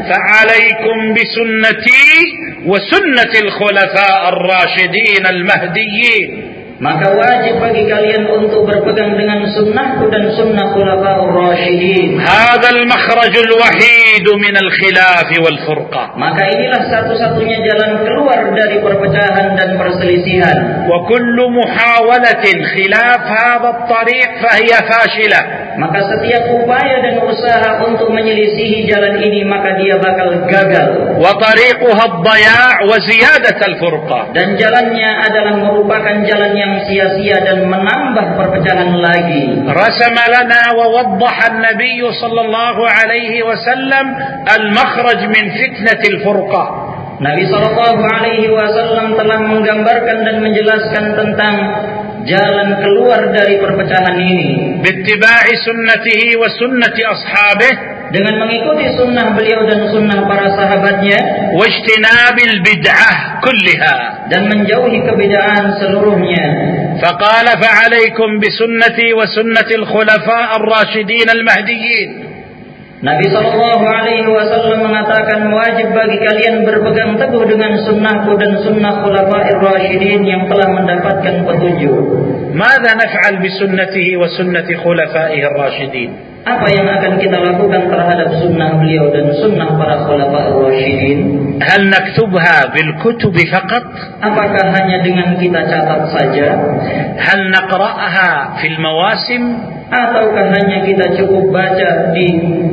فعليكم بسنتي وسنة الخلفاء الراشدين المهديين. maka wajib bagi kalian untuk berpegang dengan sunnahku dan sunnah khulafaur rasyidin. هذا المخرج الوحيد من الخلاف والفرقة. Maka inilah satu-satunya jalan keluar dari perpecahan dan perselisihan. وكل محاولة خلاف هذا الطريق فهي فاشلة. Maka setiap upaya dan usaha untuk menyelisihi jalan ini maka dia bakal gagal. وطريقها الضياع وزيادة الفرقة. Dan jalannya adalah merupakan jalan yang sia-sia dan menambah perpecahan lagi. رسم لنا ووضح النبي صلى الله عليه وسلم المخرج من فتنة الفرقة. Nabi sallallahu alaihi wasallam telah menggambarkan dan menjelaskan tentang jalan keluar dari perpecahan ini. باتباع سنته وسنة أصحابه. Dengan mengikuti sunnah beliau dan sunnah para sahabatnya. واجتناب البدعة كلها. Dan menjauhi kebid'ahan seluruhnya. فقال فعليكم بسنتي وسنة الخلفاء الراشدين المهديين. Nabi sallallahu alaihi wasallam mengatakan wajib bagi kalian berpegang teguh dengan sunnahku dan sunnah khulafa'ir rasyidin yang telah mendapatkan petunjuk. ماذا نفعل بسنته وسنة خلفائه الراشدين؟ Apa yang akan kita lakukan terhadap sunnah beliau dan sunnah para khulafa'ir rasyidin? هل نكتبها بالكتب فقط؟ Apakah hanya dengan kita catat saja? هل نقرأها في المواسم؟ Ataukah hanya kita cukup baca di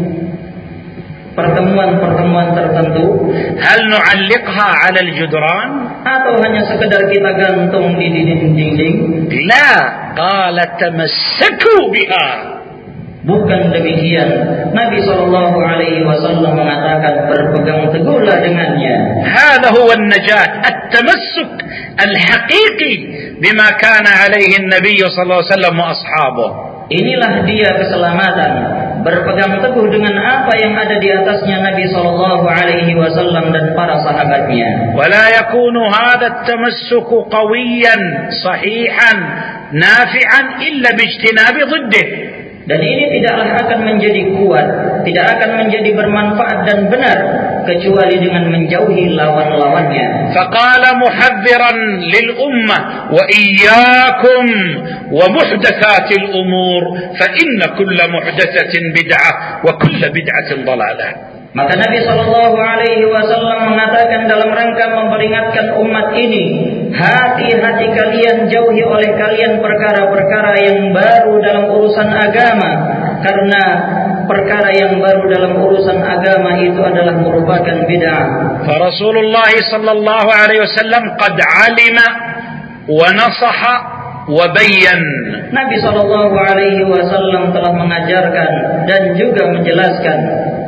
pertemuan-pertemuan tertentu? هل نعلقها على الجدران؟ Atau hanya sekedar kita gantung di dinding-dinding? لا، قال تمسكوا بها. Bukan demikian. Nabi sallallahu alaihi wasallam mengatakan berpegang teguhlah dengannya. هذا هو النجاة، التمسك الحقيقي بما كان عليه النبي صلى الله عليه وسلم وأصحابه. Inilah dia keselamatan, berpegang teguh dengan apa yang ada di atasnya Nabi sallallahu alaihi wasallam dan para sahabatnya. ولا يكون هذا التمسك قويا صحيحا نافعا إلا باجتناب ضده. Dan ini tidaklah akan menjadi kuat, tidak akan menjadi bermanfaat dan benar kecuali dengan menjauhi lawan-lawannya. فقال محذرا للأمة وإياكم ومحدثات الأمور فإن كل محدثة بدعة وكل بدعة ضلالة. Maka Nabi sallallahu alaihi wasallam mengatakan dalam rangka memperingatkan umat ini, hati-hati kalian, jauhi oleh kalian perkara-perkara yang baru dalam urusan agama, karena perkara yang baru dalam urusan agama itu adalah merupakan bid'ah. Rasulullah sallallahu alaihi wasallam qad alima wa nasaha wa bayyan. Nabi sallallahu alaihi wasallam telah mengajarkan dan juga menjelaskan.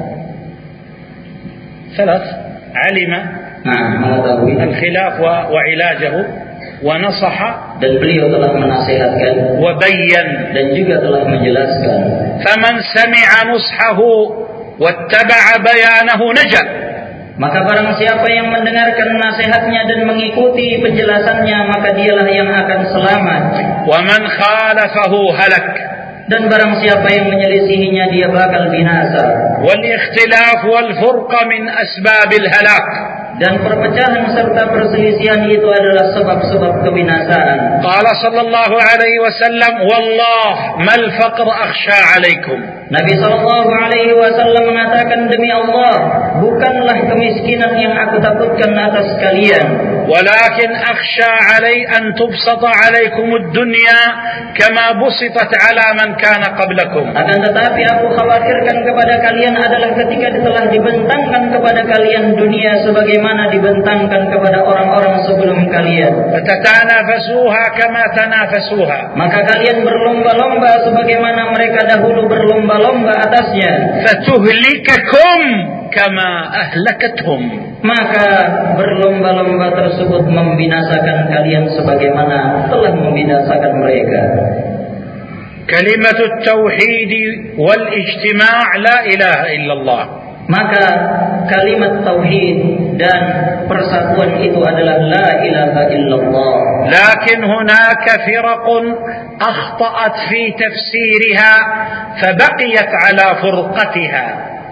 ثلاث علم الخلاف وعلاجه ونصح dan beliau telah menasihatkan وبين dan juga telah menjelaskan. فمن سمع نصحه واتبع بيانه نجا. Maka barang siapa yang mendengarkan nasihatnya dan mengikuti penjelasannya maka dialah yang akan selamat. ومن خالفه هلك. Dan barang siapa yang menyelisihinya dia bakal binasa. والاختلاف والفرقة من أسباب الهلاك. Dan perpecahan serta perselisihan itu adalah sebab-sebab kebinasaan. قال صلى الله عليه وسلم والله ما الفقر أخشى عليكم. Nabi sallallahu alaihi wasallam mengatakan, demi Allah, bukanlah kemiskinan yang aku takutkan atas kalian. ولكن أخشى علي أن تبسط عليكم الدنيا كما بسطت على من كان قبلكم. Akan tetapi aku khawatirkan kepada kalian adalah ketika telah dibentangkan kepada kalian dunia sebagaimana dibentangkan kepada orang-orang sebelum kalian. فتتنافسوها كما تنافسوها. Maka kalian berlomba-lomba sebagaimana mereka dahulu berlomba-lomba atasnya. فتهلككم كما أهلكتهم. Maka berlomba-lomba tersebut membinasakan kalian sebagaimana telah membinasakan mereka. كلمة التوحيد والاجتماع لا إله إلا الله. Maka kalimat tauhid dan persatuan itu adalah la ilaha illallah. لكن هناك فرق أخطأت في تفسيرها فبقيت على فرقتها.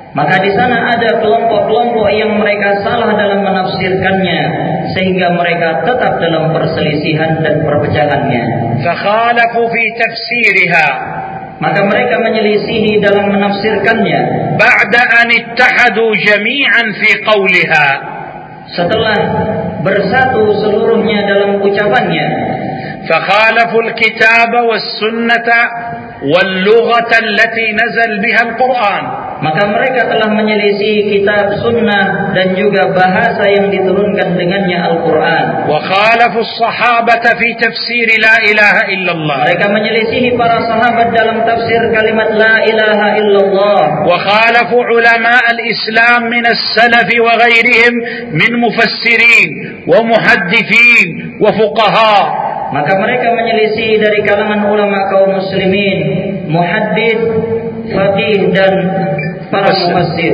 Maka di sana ada kelompok-kelompok yang mereka salah dalam menafsirkannya, sehingga mereka tetap dalam perselisihan dan perpecahannya. فخالفوا في تفسيرها. Maka mereka menyelisihi dalam menafsirkannya. بعد أن اتحدوا جميعا في قولها. Setelah bersatu seluruhnya dalam ucapannya. فخالفوا الكتاب والسنة واللغة التي نزل بها القرآن. Maka mereka telah menyelisih kitab sunnah dan juga bahasa yang diturunkan dengannya Al-Quran. وخالفوا الصحابة في تفسير لا إله إلا الله. Mereka menyelisihi para sahabat dalam tafsir kalimat la ilaha illallah. وخالفوا علماء الإسلام من السلف وغيرهم من مفسرين ومحدثين وفقهاء. Maka mereka menyelisih dari kalangan ulama kaum muslimin, muhaddits, faqih dan para mufassir.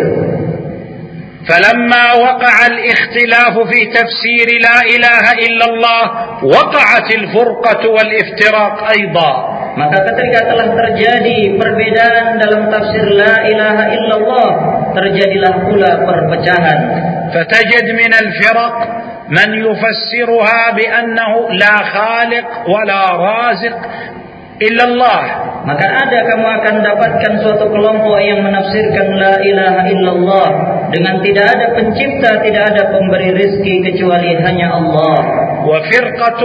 فلما وقع الاختلاف في تفسير لا إله إلا الله وقعت الفرقة والافتراق أيضا. Maka ketika telah terjadi perbedaan dalam tafsir la ilaha illallah, terjadilah pula perpecahan. فتجد من الفرق من يفسرها بأنه لا خالق ولا رازق إلا الله. Maka ada kamu akan dapatkan suatu kelompok yang menafsirkan la ilaha illallah dengan tidak ada pencipta, tidak ada pemberi rezeki kecuali hanya Allah. وفرقة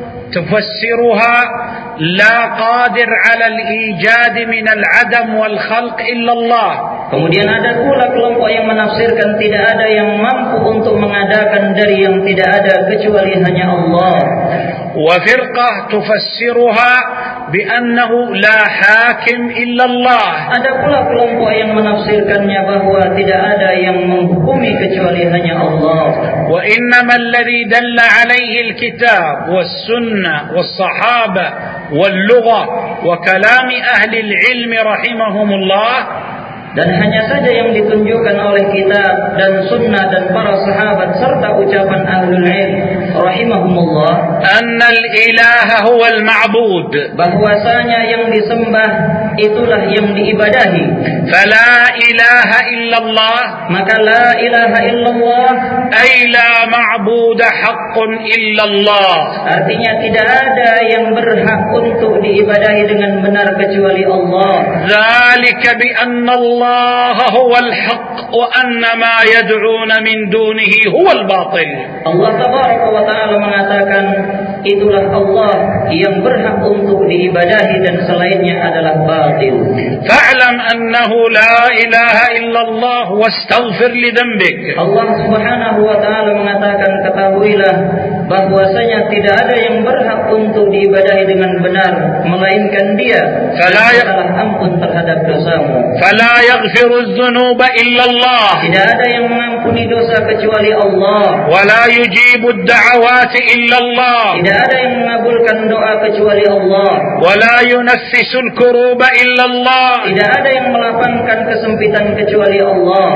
تفسرها لا قادر على الإيجاد من العدم والخلق إلا الله. Kemudian ada pula kelompok yang menafsirkan tidak ada yang mampu untuk mengadakan dari yang tidak ada kecuali hanya Allah. وفرقة تفسرها بأنه لا حاكم إلا الله. Ada pula kelompok yang menafsirkannya bahwa tidak ada yang menghukumi kecuali hanya Allah. وإنما الذي دل عليه الكتاب والسنة والصحابة واللغة وكلام أهل العلم رحمهم الله. Dan hanya saja yang ditunjukkan oleh kitab dan sunnah dan para sahabat serta ucapan ahlul ilm rahimahumullah, annal ilaha huwal ma'bud, bahwasanya yang disembah itulah yang diibadahi. Fala ilaha illallah, maka la ilaha illallah, ay la ma'buda haqqun illallah, artinya tidak ada yang berhak untuk diibadahi dengan benar kecuali Allah. Dzalika bi anna Allah huwa al-haq wa anna ma yad'una min dunihi huwa al-batil. Allah tabaraka wa taala mengatakan itulah Allah yang berhak untuk diibadahi dan selainnya adalah batil. Fa'lam annahu la ilaha illallah wastaghfir li dhanbik. Allah Subhanahu wa taala mengatakan ketahuilah bahwasanya tidak ada yang berhak untuk diibadahi dengan benar melainkan Dia. Fala adalah ampun terhadap dosamu. Fala yaghfiru adh-dhunuba illa Allah. Tidak ada yang mengampuni dosa kecuali Allah. Wala yujibu ad-da'awati illa Allah. Tidak ada yang mengabulkan doa kecuali Allah. Wala yunaffisu al-kuruba illa Allah. Tidak ada yang melapangkan kesempitan kecuali Allah.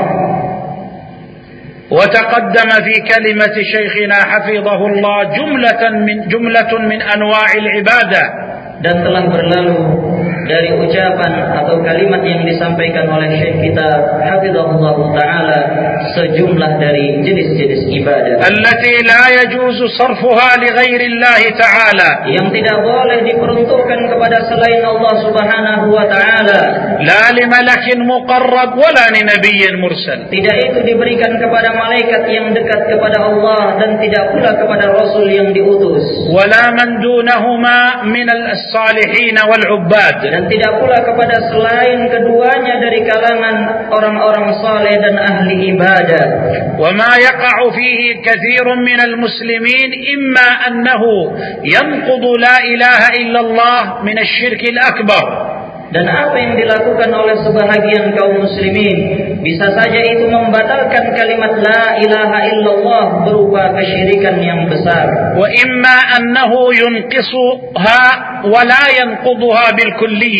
وتقدم في كلمة شيخنا حفظه الله جملة من جملة من أنواع العبادة. Dan telah berlalu dari ucapan atau kalimat yang disampaikan oleh Syekh kita hafizahullah taala sejumlah dari jenis-jenis ibadah التي لا يجوز صرفها لغير الله تعالى, yang tidak boleh diperuntukkan kepada selain Allah Subhanahu wa taala. لا لملك مقرب ولا لنبي مرسل. Tidak itu diberikan kepada malaikat yang dekat kepada Allah dan tidak pula kepada rasul yang diutus. ولا من دونهما من الصالحين والعباد. Dan tidak pula kepada selain keduanya dari kalangan orang-orang saleh dan ahli ibadah. وما يقع فيه كثير من المسلمين إما أنه ينقض لا إله إلا الله من الشرك الأكبر. Dan apa yang dilakukan oleh sebahagian kaum muslimin bisa saja itu membatalkan kalimat la ilaha illallah berupa kesyirikan yang besar. وإما أنه ينقصها ولا ينقضها بالكلية.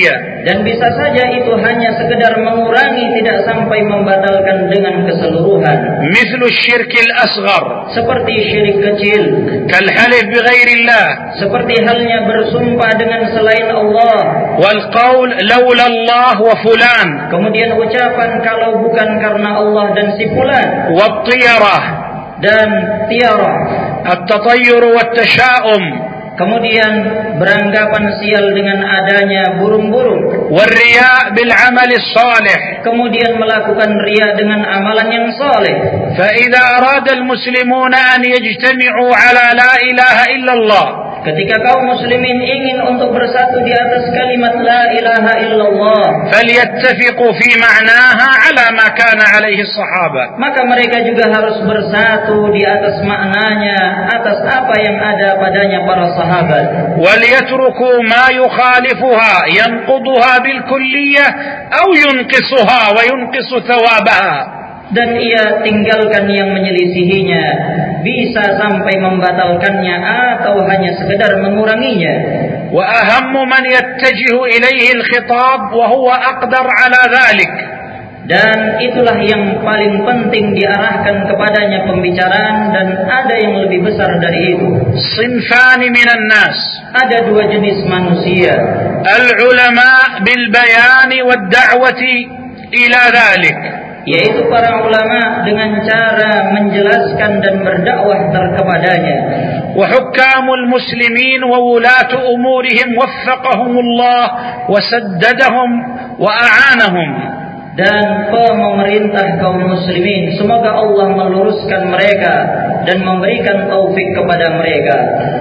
Dan bisa saja itu hanya sekedar mengurangi, tidak sampai membatalkan dengan keseluruhan. Mithlu syirk al-asghar, seperti syirik kecil. Kal halif bi ghairillah, seperti halnya bersumpah dengan selain Allah. Wal qaul laula Allah wa fulan, kemudian ucapan kalau bukan karena Allah dan si fulan. Wat tiyarah, dan tiara. At-tatayyur wat tashaum, kemudian beranggapan sial dengan adanya burung-burung. War-riya bil amal salih, kemudian melakukan riya dengan amalan yang saleh. Fa idza arada al-muslimuna an yajtami'u ala la ilaha illa Allah, ketika kaum muslimin ingin untuk bersatu di atas kalimat la ilaha illallah, falyattafiqu fi ma'naha ala ma kana alaihi as-sahaba, maka mereka juga harus bersatu di atas maknanya, atas apa yang ada padanya para sahabat. Waliyatruku ma yukhalifuha yanquduha bil kulliyah aw yunqisuha wa yunqisu thawabaha, dan ia tinggalkan yang menyelisihinya, bisa sampai membatalkannya atau hanya sekedar menguranginya. Wa ahammu man yattajihu ilayhi al-khitab wa huwa aqdar ala dhalik, dan itulah yang paling penting diarahkan kepadanya pembicaraan, dan ada yang lebih besar dari itu. Sinfani minan nas, ada dua jenis manusia. Al-ulama bil bayani wad da'wati ila dhalik, yaitu para ulama dengan cara menjelaskan dan berdakwah kepadanya. Wa hukamul muslimin wa wulatu umurihim waffaqahumullah wa saddadahum wa a'anahum, dan pemerintah kaum muslimin, semoga Allah meluruskan mereka dan memberikan taufik kepada mereka.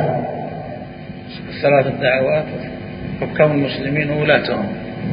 Salat ad-da'wat, hukamul muslimin wa wulatuhum,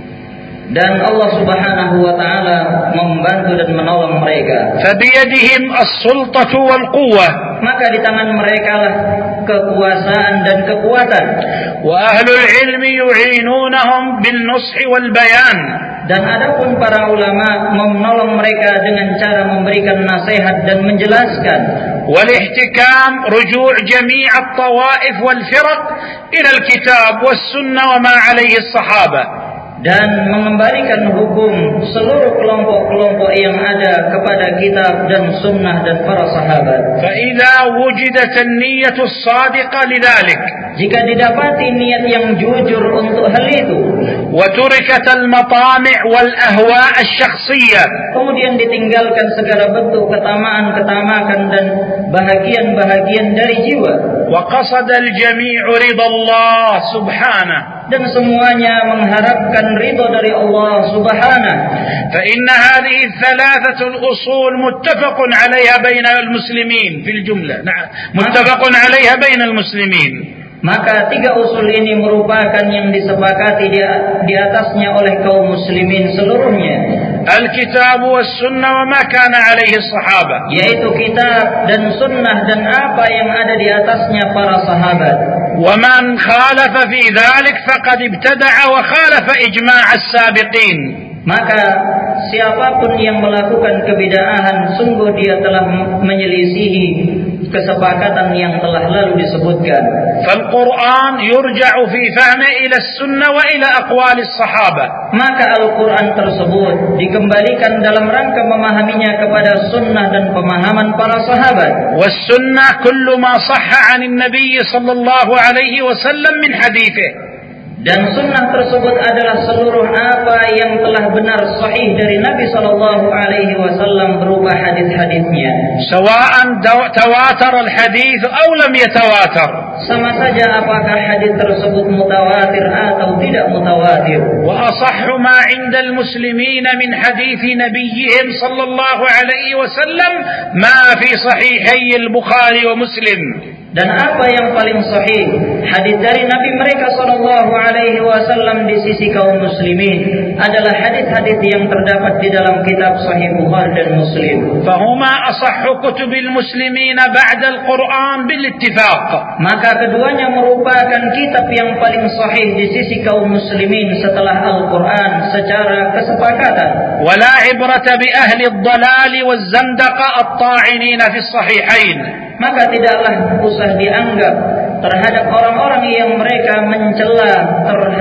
dan Allah Subhanahu wa taala membantu dan menolong mereka. Fabiyadihim as-sultatu wal quwwah, maka di tangan mereka lah kekuasaan dan kekuatan. Wa ahlul ilmi yu'inunahum bin nushi wal bayan, dan adapun para ulama menolong mereka dengan cara memberikan nasihat dan menjelaskan. Wal ihtikam ruju' jami' at-tawaif wal firaq ila al-kitab was sunnah wa ma alayhi as-sahabah, dan mengembalikan hukum seluruh kelompok-kelompok yang ada kepada kitab dan sunnah dan para sahabat. فَإِذَا وُجِدَتْ النِّيَّةُ الصَّادِقَةُ لِذَلِكَ, jika didapati niat yang jujur untuk hal itu, وَتُرِكَتَ الْمَطَامِعُ وَالْأَهْوَاءَ الشَّخْصِيَّةِ, kemudian ditinggalkan segala bentuk ketamaan-ketamakan dan bahagian-bahagian dari jiwa, وَقَصَدَ الْجَمِيعُ رِضَى اللَّهِ سُبْحَانَهُ, dan semuanya mengharapkan ridha dari Allah Subhanahu. فإن هذه الثلاثة الأصول متفق عليها بين المسلمين في الجملة. نعم، متفق عليها بين المسلمين. Maka tiga usul ini merupakan yang disepakati di, di atasnya oleh kaum muslimin seluruhnya. Al-kitab was sunnah wa ma kana alaihi as-sahaba, yaitu kitab dan sunnah dan apa yang ada di atasnya para sahabat. Wa man khalafa fi dhalik faqad ibtada'a wa khalafa ijma' as-sabiqin, maka siapapun yang melakukan kebid'ahan sungguh dia telah menyelisihi kesepakatan yang telah lalu disebutkan. Fal-Quran yurja'u fi fahmi ila as-sunnah wa ila aqwali as-sahaba, maka Al-Quran tersebut dikembalikan dalam rangka memahaminya kepada sunnah dan pemahaman para sahabat. Was-sunnah kullu ma sahha 'an an-nabiy sallallahu alaihi wasallam min haditsih, dan sunnah tersebut adalah seluruh apa yang telah benar sahih dari Nabi sallallahu alaihi wasallam berupa hadis-hadisnya. Sawa'an tawatar al-hadits aw lam yatawatar, sama saja apakah hadis tersebut mutawatir atau tidak mutawatir. Wa asahhu ma 'inda al-muslimin min hadits nabiyyihim sallallahu alaihi wasallam ma fi sahihai al-Bukhari wa Muslim, dan apa yang paling sahih hadis dari Nabi mereka sallallahu alaihi wasallam di sisi kaum muslimin adalah hadis-hadis yang terdapat di dalam kitab Sahih Bukhari dan Muslim. Fahuma asahhu kutubil muslimin ba'da al-Quran bil ittifaq, maka keduanya merupakan kitab yang paling sahih di sisi kaum muslimin setelah Al-Quran secara kesepakatan. Wala ibrata bi ahli ad-dalal waz-zandaqa at-ta'inin fi as-sahihain, maka tidaklah usah dianggap terhadap orang-orang yang mereka mencela terhadap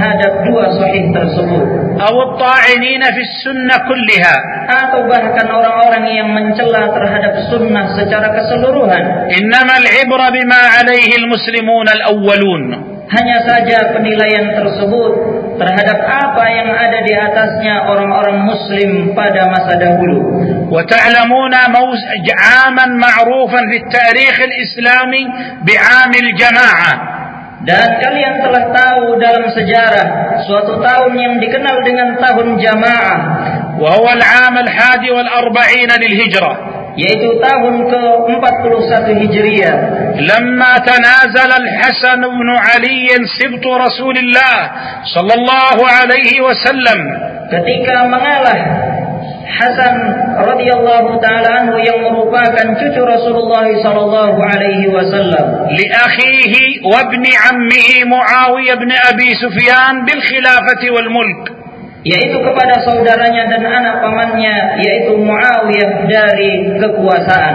dua sahih tersebut, أو الطاعنين في السنة كلها, atau bahkan orang-orang yang mencela terhadap sunnah secara keseluruhan. إنما العبرة بما عليه المسلمون الأولون. Hanya saja penilaian tersebut terhadap apa yang ada di atasnya orang-orang muslim pada masa dahulu. وتعلمون عاما معروفا في التاريخ الإسلامي بعام الجماعة. Dan kalian telah tahu dalam sejarah suatu tahun yang dikenal dengan tahun jamaah, وهو العام الحادي والأربعين للهجرة, yaitu tahun ke empat puluh satu Hijriah. لما تنازل الحسن بن علي سبط رسول الله صلى الله عليه وسلم, ketika mengalah Hasan radhiyallahu taala anhu yang merupakan cucu Rasulullah sallallahu alaihi wasallam, لأخيه وابن عمه معاوية بن أبي سفيان بالخلافة والملك, yaitu kepada saudaranya dan anak pamannya yaitu Muawiyah dari kekuasaan.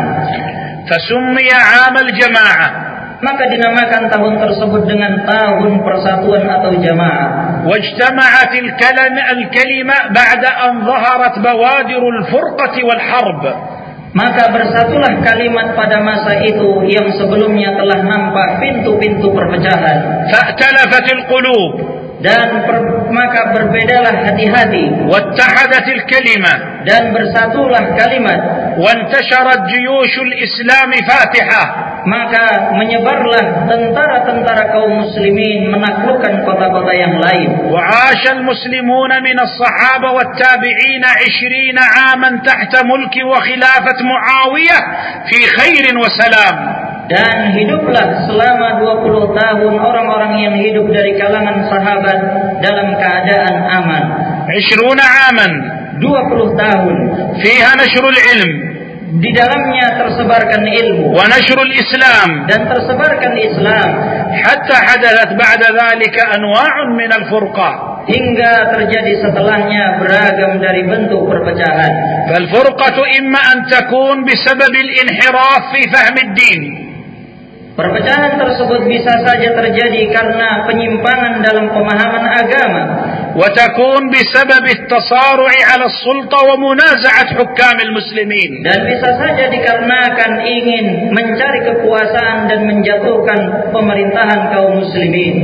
فسمي عام الجماعة, Maka dinamakan tahun tersebut dengan tahun persatuan atau jamaah. واجتمعت الكلمة, الكلمة بعد أن ظهرت بوادر الفرقة والحرب. Maka bersatulah kalimat pada masa itu yang sebelumnya telah nampak pintu-pintu perpecahan. فاختلفت القلوب, Dan per, maka berbedalah hati-hati, واتحدت الكلمة, dan bersatulah kalimat. وانتشرت جيوش الإسلام فاتحة, Maka menyebarlah tentara-tentara kaum muslimin menaklukkan kota-kota yang lain. وعاش المسلمون من الصحابة والتابعين عشرين عاما تحت ملك وخلافة معاوية في خير وسلام. Dan hiduplah selama dua puluh tahun orang-orang yang hidup dari kalangan sahabat dalam keadaan aman. عشرون عاما dua puluh tahun. فيها نشر العلم, Di dalamnya tersebarkan ilmu ونشر الإسلام, dan tersebarkan Islam, حتى حدثت بعد ذلك أنواع من الفرقة. hingga terjadi setelahnya beragam dari bentuk perpecahan. فالفرقة إما أن تكون بسبب الانحراف في فهم الدين, Perpecahan tersebut bisa saja terjadi karena penyimpangan dalam pemahaman agama, وتكون بسبب التصارع على السلطة ومنازعة حكام المسلمين. dan bisa saja dikarenakan ingin mencari kekuasaan dan menjatuhkan pemerintahan kaum muslimin.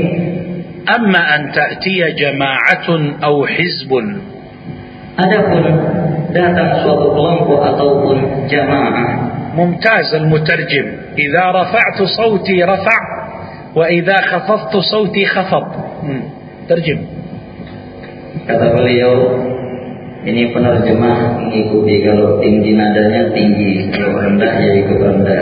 أما أن تأتي جماعة أو حزب, Adapun datang suatu kelompok ataupun jamaah, ممتاز المترجم, إذا رفعت صوتي رفع وإذا خفضت صوتي خفض. ترجم. kata beliau, ini penerjemah mengikuti, kalau tinggi nadanya tinggi, kalau rendah ya ikut rendah.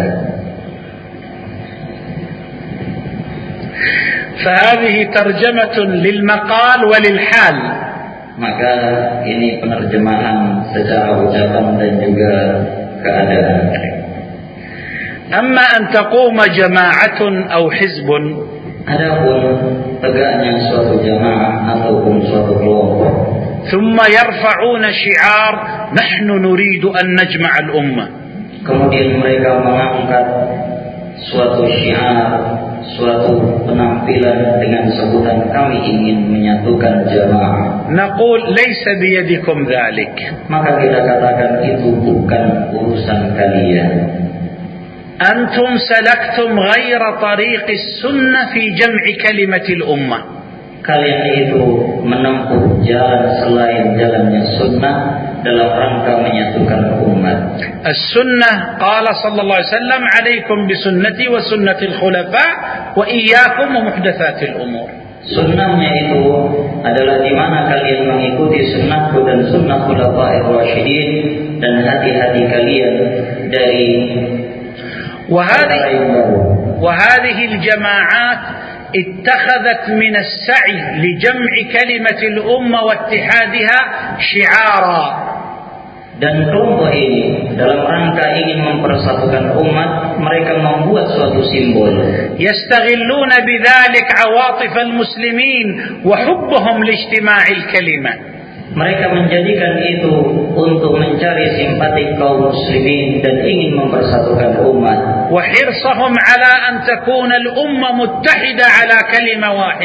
فهذه ترجمة للمقال وللحال. Maka ini penerjemahan secara ucapan dan juga keadaan. أما أن تقوم جماعة أو حزب, Adapun tegaknya suatu jamaah ataupun suatu kelompok, ثم يرفعون شعار نحن نريد أن نجمع الأمة, kemudian mereka mengangkat suatu syiar, suatu penampilan dengan sebutan kami ingin menyatukan jamaah, نقول ليس بيدكم ذلك. maka kita katakan itu bukan urusan kalian. أنتم سلكتم غير طريق السنة في جمع كلمة الأمة. Kalian itu menempuh jalan selain jalannya sunnah dalam rangka menyatukan umat. السنة قال صلى الله عليه وسلم عليكم بسنتي وسنة الخلفاء وإياكم ومحدثات الأمور. Sunnahnya itu adalah di mana kalian mengikuti sunnahku dan sunnah khulafa'ir rasyidin, dan hati-hati kalian dari وهذه وهذه الجماعات اتخذت من السعي لجمع كلمة الأمة واتحادها شعارا. Dan kelompok ini dalam rangka ingin mempersatukan umat, mereka membuat suatu simbol. يستغلون بذلك عواطف المسلمين وحبهم لاجتماع الكلمة. Mereka menjadikan itu untuk mencari simpati kaum muslimin dan ingin mempersatukan umat. وحرصهم على أن تكون الأمة متحدة على كلمة واحدة.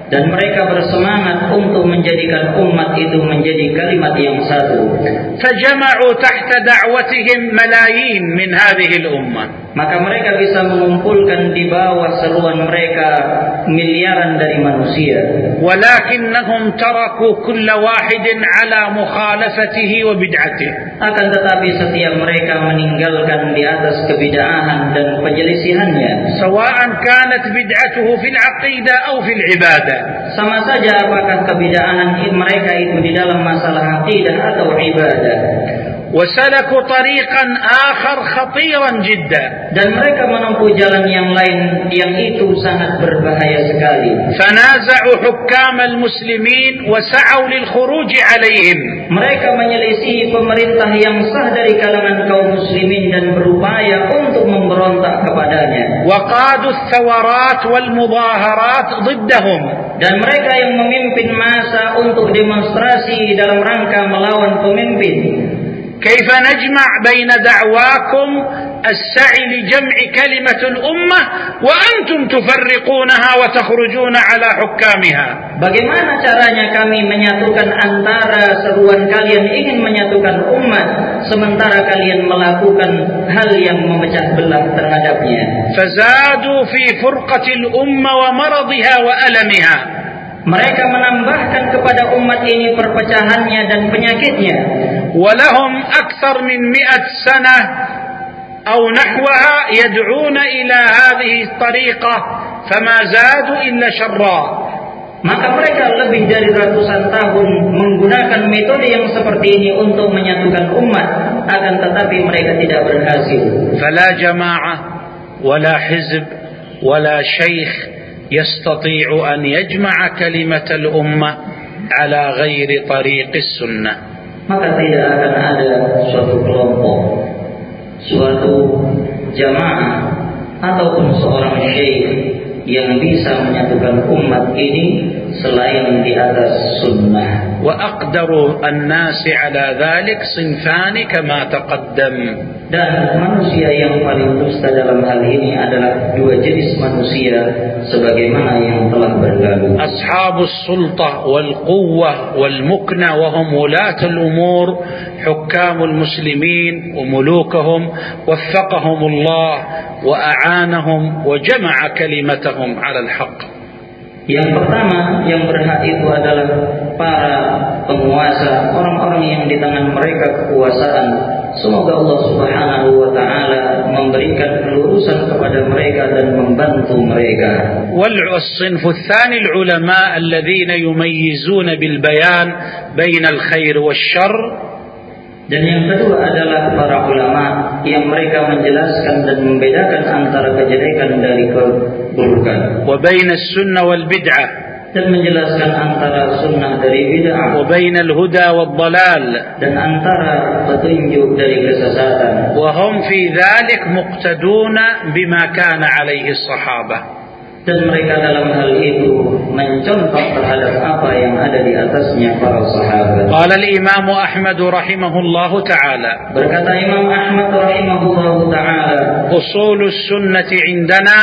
dan mereka bersemangat untuk menjadikan umat itu menjadi kalimat yang satu. فجمعوا تحت دعوتهم ملايين من هذه الأمة. Maka mereka bisa mengumpulkan di bawah seruan mereka miliaran dari manusia. ولكنهم تركوا كل واحد على مخالفته وبدعته. Akan tetapi setiap mereka meninggalkan di atas kebid'ahan dan penyelisihannya. سواء كانت بدعته في العقيدة أو في العبادة. Sama saja apakah kebid'ahan mereka itu di dalam masalah akidah atau ibadah. وسلكوا طريقا آخر خطيرا جدا. Dan mereka menempuh jalan yang lain yang itu sangat berbahaya sekali. فنازعوا حكام المسلمين وسعوا للخروج عليهم. Mereka menyelisihi pemerintah yang sah dari kalangan kaum muslimin dan berupaya untuk memberontak kepadanya. وقادوا الثورات والمظاهرات ضدهم. Dan mereka yang memimpin massa untuk demonstrasi dalam rangka melawan pemimpin. كيف نجمع بين دعواكم السعي لجمع كلمة الأمة وأنتم تفرقونها وتخرجون على حكامها. Bagaimana caranya kami menyatukan antara seruan kalian ingin menyatukan umat sementara kalian melakukan hal yang memecah belah terhadapnya. فزادوا في فرقة الأمة ومرضها وألمها. Mereka menambahkan kepada umat ini perpecahannya dan penyakitnya. ولهم أكثر من مئة سنة أو نحوها يدعون إلى هذه الطريقة فما زادوا إلا شرا. Maka mereka lebih dari ratusan tahun menggunakan metode yang seperti ini untuk menyatukan umat, akan tetapi mereka tidak berhasil. فلا جماعة ولا حزب ولا شيخ يستطيع أن يجمع كلمة الأمة على غير طريق السنة. Maka tidak akan ada suatu kelompok, suatu jamaah ataupun seorang syekh yang bisa menyatukan umat ini selain di atas sunnah. وأقدر الناس على ذلك صنفان كما تقدم. Dan manusia yang paling dusta dalam hal ini adalah dua jenis manusia sebagaimana yang telah berlalu. أصحاب السلطة والقوة والمكنة وهم ولاة الأمور حكام المسلمين وملوكهم وفقهم الله وأعانهم وجمع كلمتهم على الحق. Yang pertama yang berhak itu adalah para penguasa, orang-orang yang di tangan mereka kekuasaan. Semoga Allah Subhanahu wa taala memberikan kelurusan kepada mereka dan membantu mereka. والصنف الثاني العلماء الذين يميزون بالبيان بين الخير والشر. Dan yang kedua adalah para ulama yang mereka menjelaskan dan membedakan antara kejelekan dari keburukan. وبين السنة والبدعة. Dan menjelaskan antara sunnah dari bid'ah. وبين الهدى والضلال. Dan antara petunjuk dari kesesatan. وهم في ذلك مقتدون بما كان عليه الصحابة. Dan mereka dalam hal itu mencontoh terhadap apa yang ada di atasnya para sahabat. قال الإمام أحمد رحمه الله تعالى. Berkata Imam Ahmad rahimahullahu taala, أصول السنة عندنا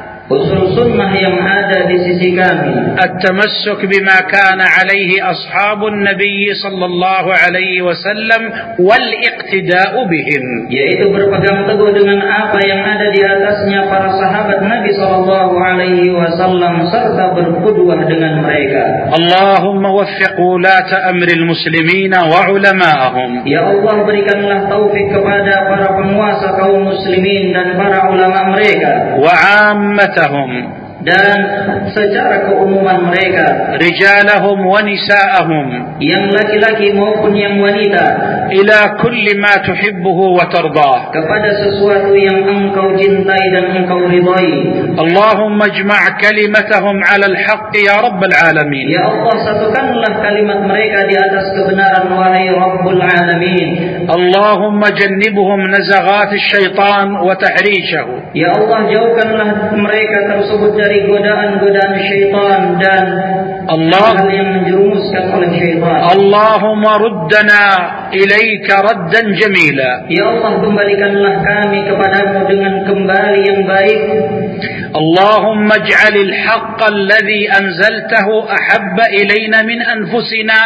usul sunnah yang ada di sisi kami التمسك بما كان عليه أصحاب النبي صلى الله عليه وسلم والاقتداء بهم. Yaitu berpegang teguh dengan apa yang ada di atasnya para sahabat Nabi sallallahu alaihi wasallam serta berqudwah dengan mereka. اللهم وفق ولاة أمر المسلمين وعلماءهم. Ya Allah, berikanlah taufik kepada para penguasa kaum muslimin dan para ulama mereka. وعامة dan secara keumuman mereka, رجالهم ونساءهم yang laki-laki maupun yang wanita, إلى كل ما تحبه وترضاه. kepada sesuatu yang engkau cintai dan engkau ridai. اللهم اجمع كلمتهم على الحق يا رب العالمين. Ya Allah, satukanlah kalimat mereka di atas kebenaran wahai Rabbul Alamin. اللهم جنبهم نزغات الشيطان وتحريشه. Ya Allah, jauhkanlah mereka tersebut dari godaan-godaan syaitan dan Allah hal yang menjerumuskan oleh syaitan. اللهم ردنا إليك ردا جميلا. Ya Allah, kembalikanlah kami kepadamu dengan kembali yang baik. اللهم اجعل الحق الذي أنزلته أحب إلينا من أنفسنا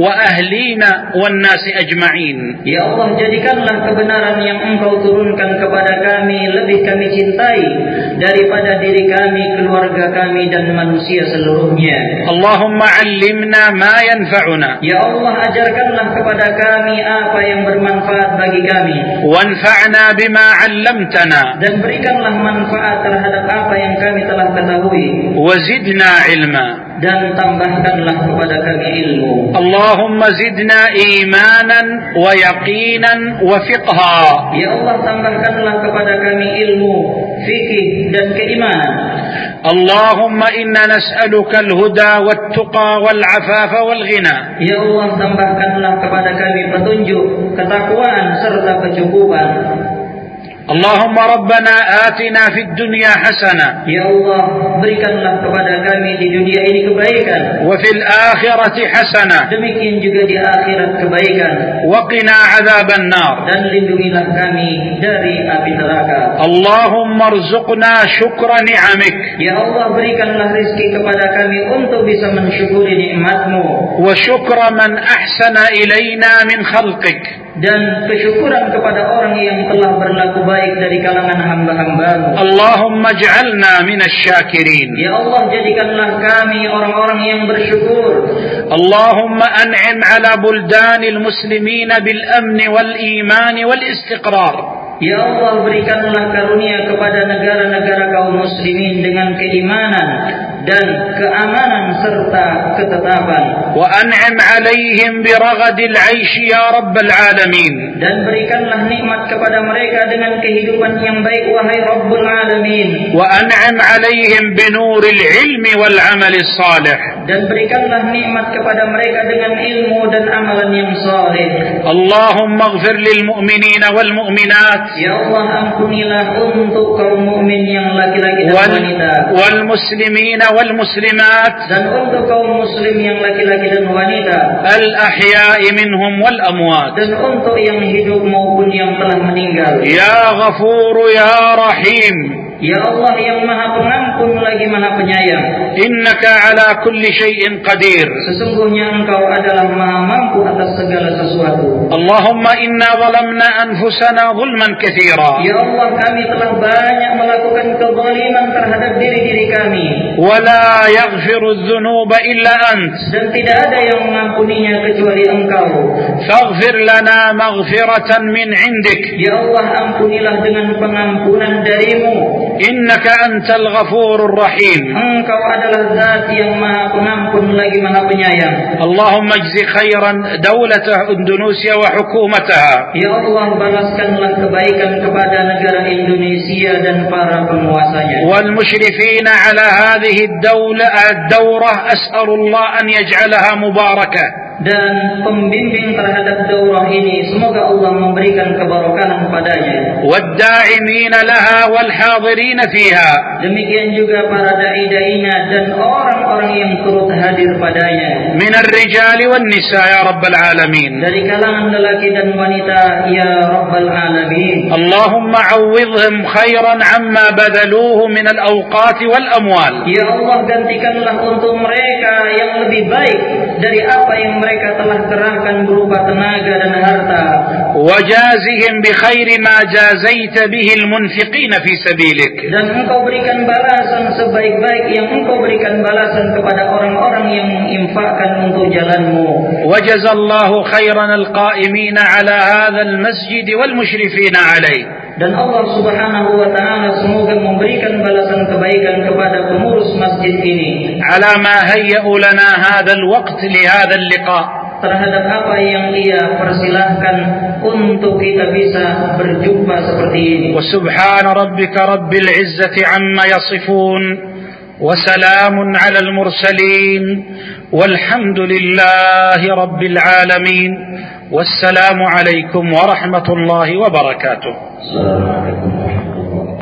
وأهلينا والناس أجمعين. Ya Allah, jadikanlah kebenaran yang Engkau turunkan kepada kami lebih kami cintai daripada diri kami, keluarga kami dan manusia seluruhnya. Allahumma 'allimna ma yanfa'una. Ya Allah, ajarkanlah kepada kami apa yang bermanfaat bagi kami. Wanfa'na bima 'allamtana. Dan berikanlah manfaat terhadap apa yang kami telah ketahui. Wazidna 'ilma. Dan tambahkanlah kepada kami ilmu. Allahumma zidna imanan wa yaqinan wa fiqha. Ya Allah, tambahkanlah kepada kami ilmu, fikih dan keimanan. Allahumma inna nas'aluka al-huda wat-tuqa wal-'afafa wal-ghina. Ya Allah, tambahkanlah kepada kami petunjuk, ketakwaan serta kecukupan. Allahumma rabbana atina fid dunya hasanah. Ya Allah, berikanlah kepada kami di dunia ini kebaikan. Wa fil akhirati hasanah. Demikian juga di akhirat kebaikan. Wa qina 'adzaban nar. Dan lindungilah kami dari api neraka. Allahumma arzuqna syukra ni'amik. Ya Allah, berikanlah rizki kepada kami untuk bisa mensyukuri nikmat-Mu. Wa syukra man ahsana ilaina min khalqik. Dan kesyukuran kepada orang yang telah berlaku baik dari kalangan hamba-hamba-Mu. Allahumma ij'alna minasy syakirin. Ya Allah, jadikanlah kami orang-orang yang bersyukur. Allahumma an'im 'ala buldanil muslimin bil amn wal iman wal istiqrar. Ya Allah, berikanlah karunia kepada negara-negara kaum muslimin dengan keimanan dan keamanan serta ketetapan. Wa an'im 'alaihim bi raghadil 'aish ya rabbal alamin. Dan berikanlah nikmat kepada mereka dengan kehidupan yang baik wahai Rabbul Alamin. Wa an'im 'alaihim bi nuril 'ilmi wal 'amali shalih. Dan berikanlah nikmat kepada mereka dengan ilmu dan amalan yang saleh. Allahumma ighfir lil mu'minina wal mu'minat. Ya Allah, ampunilah untuk kaum mukmin yang laki-laki dan wanita. Wal muslimina wal muslimat. Dan untuk kaum muslim yang laki-laki dan wanita. Al ahya'i minhum wal amwat. Dan untuk yang hidup maupun yang telah meninggal. Ya Ghafur ya Rahim. Ya Allah yang Maha Pengampun lagi Maha Penyayang. Innaka ala kulli syai'in qadir. Sesungguhnya Engkau adalah Maha mampu atas segala sesuatu. Allahumma inna zalamna anfusana zulman katsira. Ya Allah, kami telah banyak melakukan kezaliman terhadap diri-diri kami. Wa la yaghfiru adh-dhunuba illa ant. Dan tidak ada yang mengampuninya kecuali Engkau. Faghfir lana maghfiratan min 'indik. Ya Allah, ampunilah dengan pengampunan dari-Mu. Innaka antal ghafurur rahim. Engkau adalah zat yang Maha Pengampun lagi Maha Penyayang. Allahumma ijzi khairan dawlata Indonesia wa hukumataha. Ya Allah, balaskanlah kebaikan kepada negara Indonesia dan para penguasanya. Wal musyrifina ala hadhihi ad-dawla ad-dawrah as'alullah an yaj'alaha mubarakah. Dan pembimbing terhadap daurah ini semoga Allah memberikan keberkahan padanya. Wadda'imina laha wal hadirin fiha. Demikian juga para dai-dainya dan orang-orang yang turut hadir padanya. Min ar-rijali wan nisa ya rabbal alamin. Dari kalangan lelaki dan wanita ya rabbal alamin. Allahumma 'awwidhhum khairan 'amma badaluhu min al-awqat wal amwal. Ya Allah, gantikanlah untuk mereka yang lebih baik dari apa yang mereka mereka telah kerahkan berupa tenaga dan harta. Wajazihim bi khairi ma jazaita bihi al-munfiqin fi sabilik. Dan Engkau berikan balasan sebaik-baik yang Engkau berikan balasan kepada orang-orang yang menginfakkan untuk jalan-Mu. Wajazallahu khairan al-qa'imin ala hadha al-masjid wal mushrifin alayh. Dan Allah Subhanahu wa taala semoga memberikan balasan kebaikan kepada pengurus masjid ini ala ma hayya'u lana hadha al-waqt li hadha al-liqa. Terhadap apa yang Ia persilahkan untuk kita bisa berjumpa seperti ini. Wa subhana rabbika rabbil izzati amma yasifun wa salamun 'alal mursalin walhamdulillahi rabbil alamin. Wassalamu alaikum warahmatullahi wabarakatuh. Assalamualaikum warahmatullahi wabarakatuh.